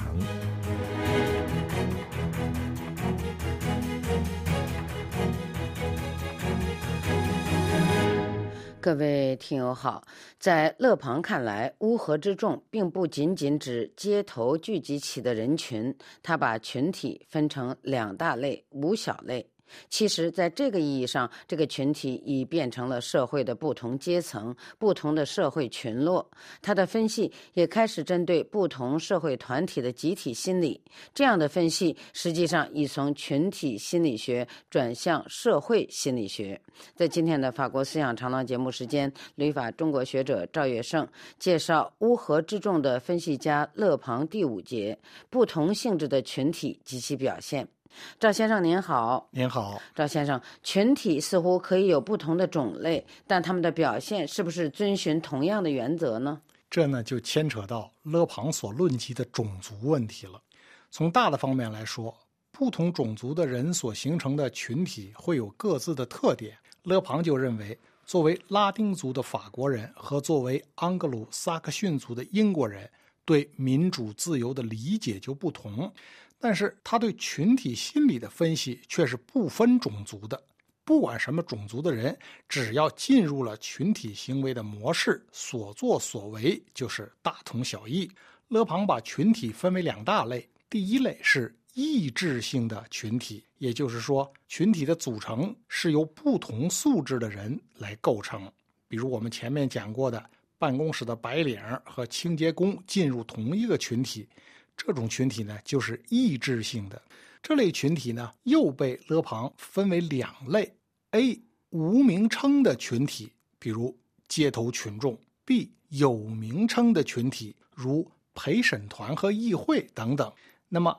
各位听友好，在勒庞看来，乌合之众并不仅仅指街头聚集起的人群，他把群体分成两大类、五小类。其实在这个意义上，这个群体已变成了社会的不同阶层、不同的社会群落。他的分析也开始针对不同社会团体的集体心理。这样的分析实际上已从群体心理学转向社会心理学。在今天的法国思想长廊节目时间，旅法中国学者赵月胜介绍乌合之众的分析家勒庞第五节不同性质的群体及其表现。赵先生您好。
您好。
赵先生，群体似乎可以有不同的种类，但他们的表现是不是遵循同样的原则呢？
这呢就牵扯到勒庞所论及的种族问题了。从大的方面来说，不同种族的人所形成的群体会有各自的特点。勒庞就认为，作为拉丁族的法国人和作为盎格鲁撒克逊族的英国人对民主自由的理解就不同，但是他对群体心理的分析却是不分种族的。不管什么种族的人，只要进入了群体行为的模式，所作所为就是大同小异。勒庞把群体分为两大类，第一类是意志性的群体，也就是说，群体的组成是由不同素质的人来构成。比如我们前面讲过的，办公室的白领和清洁工进入同一个群体，这种群体呢就是意志性的。这类群体呢又被勒庞分为两类， A 无名称的群体，比如街头群众， B 有名称的群体，如陪审团和议会等等。那么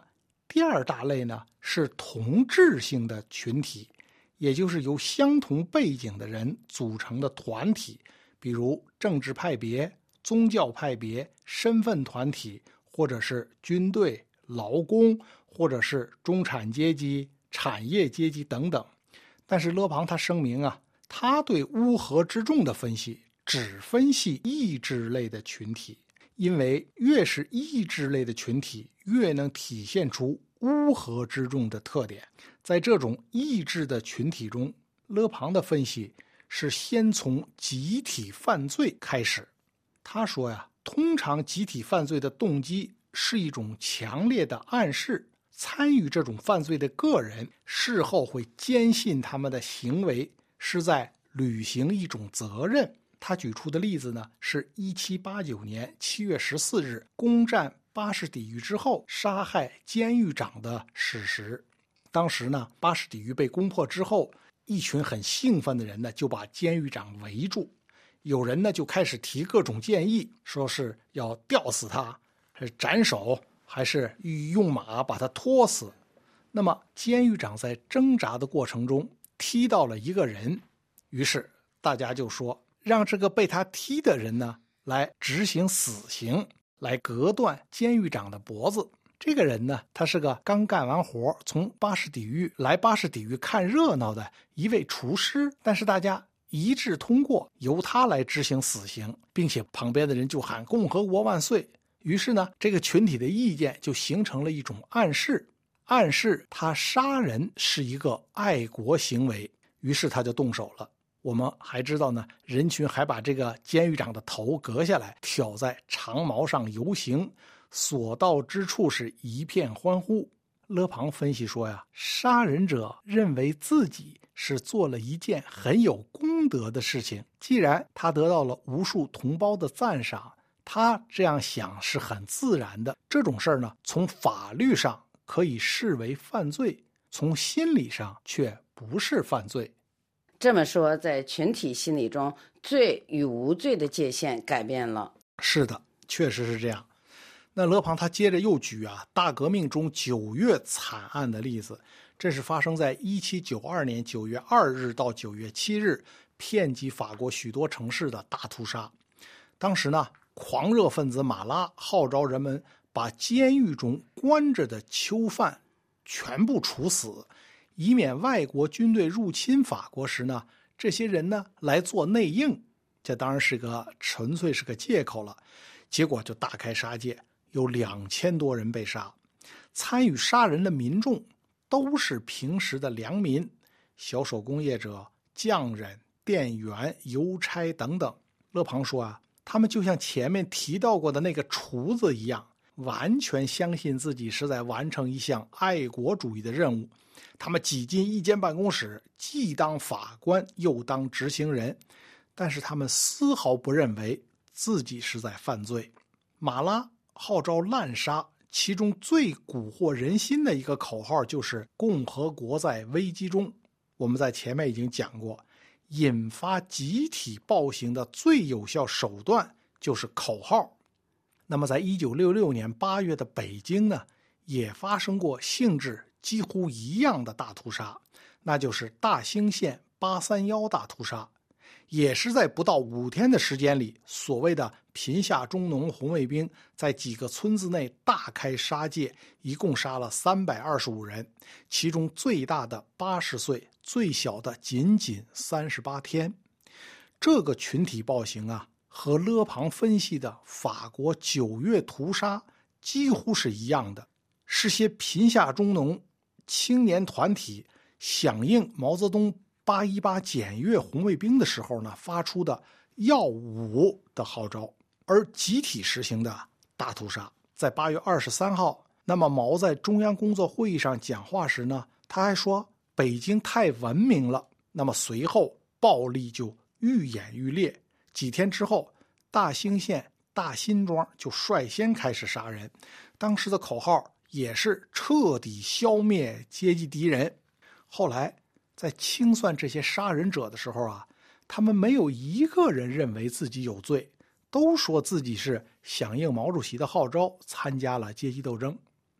第二大类呢是同质性的群体，也就是由相同背景的人组成的团体，比如政治派别、宗教派别、身份团体，或者是军队、劳工，或者是中产阶级、产业阶级等等。但是勒庞他声明啊，他对乌合之众的分析只分析意志类的群体，因为越是意志类的群体，越能体现出乌合之众的特点。在这种意志的群体中，勒庞的分析是先从集体犯罪开始。他说呀，通常集体犯罪的动机是一种强烈的暗示，参与这种犯罪的个人事后会坚信他们的行为是在履行一种责任。他举出的例子呢，是一七八九年七月十四日攻占巴士底狱之后杀害监狱长的史实。当时呢，巴士底狱被攻破之后，一群很兴奋的人呢就把监狱长围住，有人呢就开始提各种建议，说是要吊死他，是斩首，还是用马把他拖死。那么监狱长在挣扎的过程中踢到了一个人，于是大家就说让这个被他踢的人呢来执行死刑，来割断监狱长的脖子。这个人呢，他是个刚干完活从巴士底狱来巴士底狱看热闹的一位厨师，但是大家一致通过由他来执行死刑，并且旁边的人就喊共和国万岁。于是呢，这个群体的意见就形成了一种暗示，暗示他杀人是一个爱国行为，于是他就动手了。我们还知道呢，人群还把这个监狱长的头割下来挑在长矛上游行，所到之处是一片欢呼。勒庞分析说呀，杀人者认为自己是做了一件很有功德的事情，既然他得到了无数同胞的赞赏，他这样想是很自然的。这种事儿呢，从法律上可以视为犯罪，从心理上却不是犯罪。
这么说，在群体心理中，罪与无罪的界限改变了。
是的，确实是这样。那勒庞他接着又举啊大革命中九月惨案的例子，这是发生在一七九二年九月二日到九月七日，遍及法国许多城市的大屠杀。当时呢，狂热分子马拉号召人们把监狱中关着的囚犯全部处死，以免外国军队入侵法国时呢，这些人呢来做内应。这当然是个纯粹是个借口了。结果就大开杀戒，有两千多人被杀。参与杀人的民众都是平时的良民，小手工业者、匠人、店员、邮差等等。勒庞说啊，他们就像前面提到过的那个厨子一样，完全相信自己是在完成一项爱国主义的任务。他们挤进一间办公室，既当法官又当执行人，但是他们丝毫不认为自己是在犯罪。马拉号召滥杀，其中最蛊惑人心的一个口号就是共和国在危机中。我们在前面已经讲过，引发集体暴行的最有效手段就是口号。那么在一九六六年八月的北京呢，也发生过性质几乎一样的大屠杀，那就是大兴县八三一大屠杀。也是在不到五天的时间里，所谓的贫下中农红卫兵在几个村子内大开杀戒，一共杀了三百二十五人，其中最大的八十岁，最小的仅仅三十八天。这个群体暴行啊，和勒庞分析的法国九月屠杀几乎是一样的，是些贫下中农青年团体响应毛泽东八一八检阅红卫兵的时候呢，发出的耀武的号召，而集体实行的大屠杀。在八月二十三号，那么毛在中央工作会议上讲话时呢，他还说北京太文明了。那么随后暴力就愈演愈烈，几天之后，大兴县大辛庄就率先开始杀人，当时的口号也是彻底消灭阶级敌人。后来在清算这些杀人者的时候啊，他们没有一个人认为自己有罪，都说自己是响应毛主席的号召参加了阶级斗争。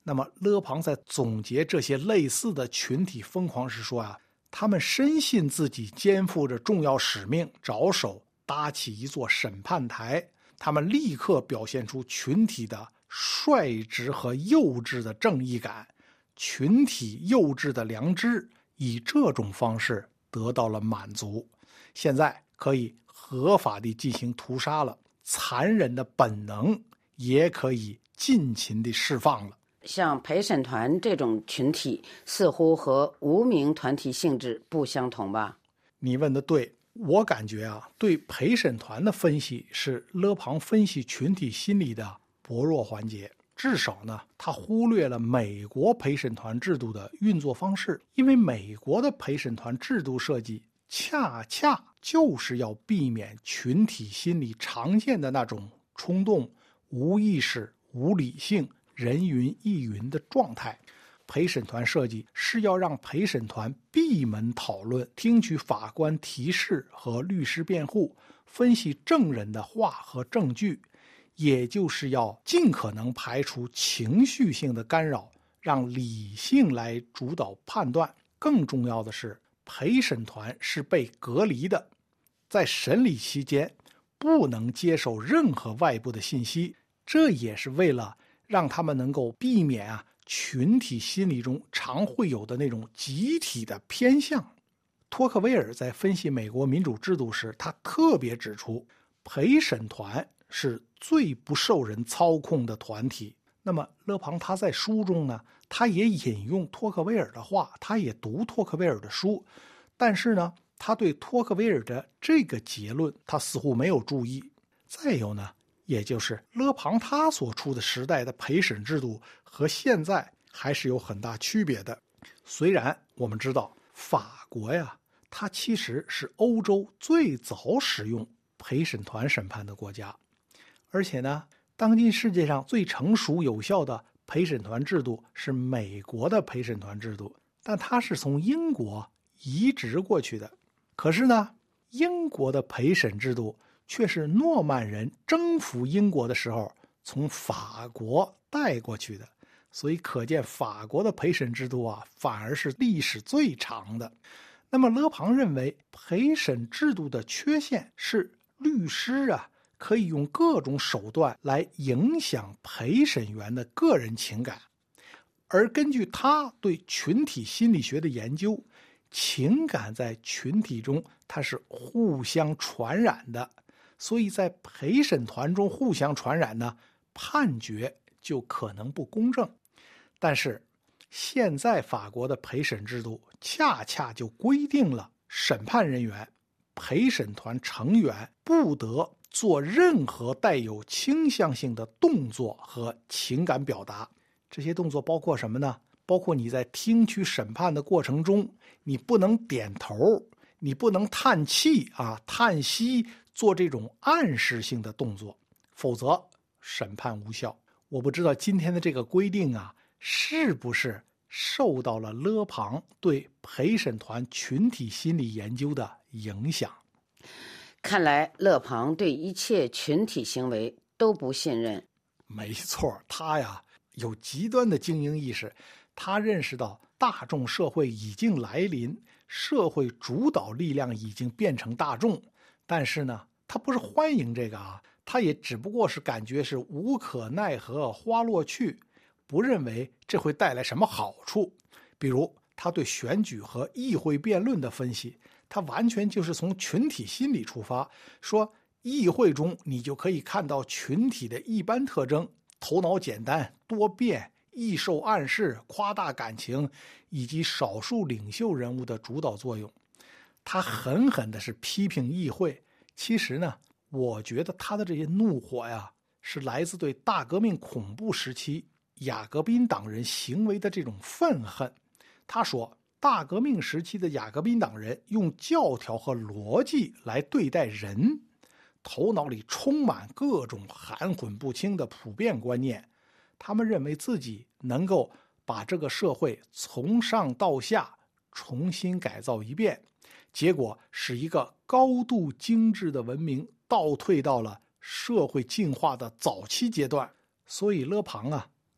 那么勒庞在总结这些类似的群体疯狂时说啊，他们深信自己肩负着重要使命，着手搭起一座审判台，他们立刻表现出群体的率直和幼稚的正义感，群体幼稚的良知以这种方式得到了满足，现在可以合法地进行屠杀了，残忍的本能也可以尽情地释放了。
像陪审团这种群体似乎和无名团体性质不相同吧？
你问的对，我感觉啊，对陪审团的分析是勒庞分析群体心理的薄弱环节。至少呢，他忽略了美国陪审团制度的运作方式，因为美国的陪审团制度设计恰恰就是要避免群体心理常见的那种冲动、无意识、无理性、人云亦云的状态。陪审团设计是要让陪审团闭门讨论，听取法官提示和律师辩护，分析证人的话和证据，也就是要尽可能排除情绪性的干扰，让理性来主导判断。更重要的是，陪审团是被隔离的，在审理期间不能接受任何外部的信息，这也是为了让他们能够避免啊群体心理中常会有的那种集体的偏向。托克维尔在分析美国民主制度时，他特别指出，陪审团是最不受人操控的团体。那么勒庞他在书中呢，他也引用托克维尔的话，他也读托克维尔的书，但是呢，他对托克维尔的这个结论他似乎没有注意。再有呢，也就是勒庞他所处的时代的陪审制度和现在还是有很大区别的。虽然我们知道法国呀，它其实是欧洲最早使用陪审团审判的国家，而且呢，当今世界上最成熟有效的陪审团制度是美国的陪审团制度，但它是从英国移植过去的。可是呢，英国的陪审制度却是诺曼人征服英国的时候从法国带过去的，所以可见法国的陪审制度啊，反而是历史最长的。那么勒庞认为，陪审制度的缺陷是律师啊可以用各种手段来影响陪审员的个人情感，而根据他对群体心理学的研究，情感在群体中它是互相传染的，所以在陪审团中互相传染呢，判决就可能不公正。但是现在法国的陪审制度恰恰就规定了审判人员、陪审团成员不得做任何带有倾向性的动作和情感表达。这些动作包括什么呢？包括你在听取审判的过程中，你不能点头，你不能叹气啊、叹息，做这种暗示性的动作，否则审判无效。我不知道今天的这个规定啊，是不是受到了勒庞对陪审团群体心理研究的影响？
看来勒庞对一切群体行为都不信任。
没错，他呀有极端的精英意识，他认识到大众社会已经来临，社会主导力量已经变成大众，但是呢，他不是欢迎这个啊，他也只不过是感觉是无可奈何花落去，不认为这会带来什么好处。比如他对选举和议会辩论的分析，他完全就是从群体心理出发，说议会中你就可以看到群体的一般特征：头脑简单、多变、易受暗示、夸大感情，以及少数领袖人物的主导作用。他狠狠的是批评议会。其实呢，我觉得他的这些怒火呀，是来自对大革命恐怖时期雅各宾党人行为的这种愤恨。他说，大革命时期的雅各宾党人用教条和逻辑来对待人，头脑里充满各种含混不清的普遍观念，他们认为自己能够把这个社会从上到下重新改造一遍，结果使一个高度精致的文明倒退到了社会进化的早期阶段。所以勒庞啊，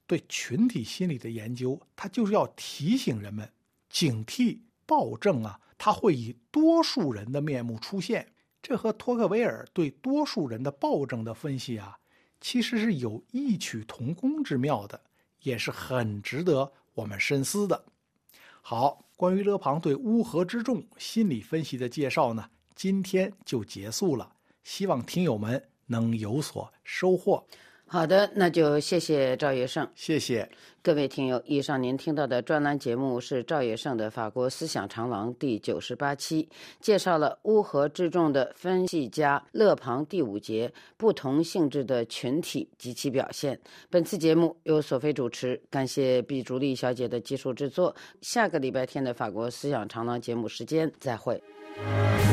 对群体心理的研究，它就是要提醒人们警惕暴政啊，它会以多数人的面目出现。这和托克维尔对多数人的暴政的分析啊，其实是有异曲同工之妙的，也是很值得我们深思的。好，关于勒庞对乌合之众心理分析的介绍呢，今天就结束了，希望听友们能有所收获。
好的，那就谢谢赵业胜。
谢谢
各位听友，以上您听到的专栏节目是赵业胜的《法国思想长廊》第九十八期，介绍了乌合之众的分析家勒庞第五节不同性质的群体及其表现。本次节目由索菲主持，感谢毕竹丽小姐的技术制作。下个礼拜天的《法国思想长廊》节目时间再会。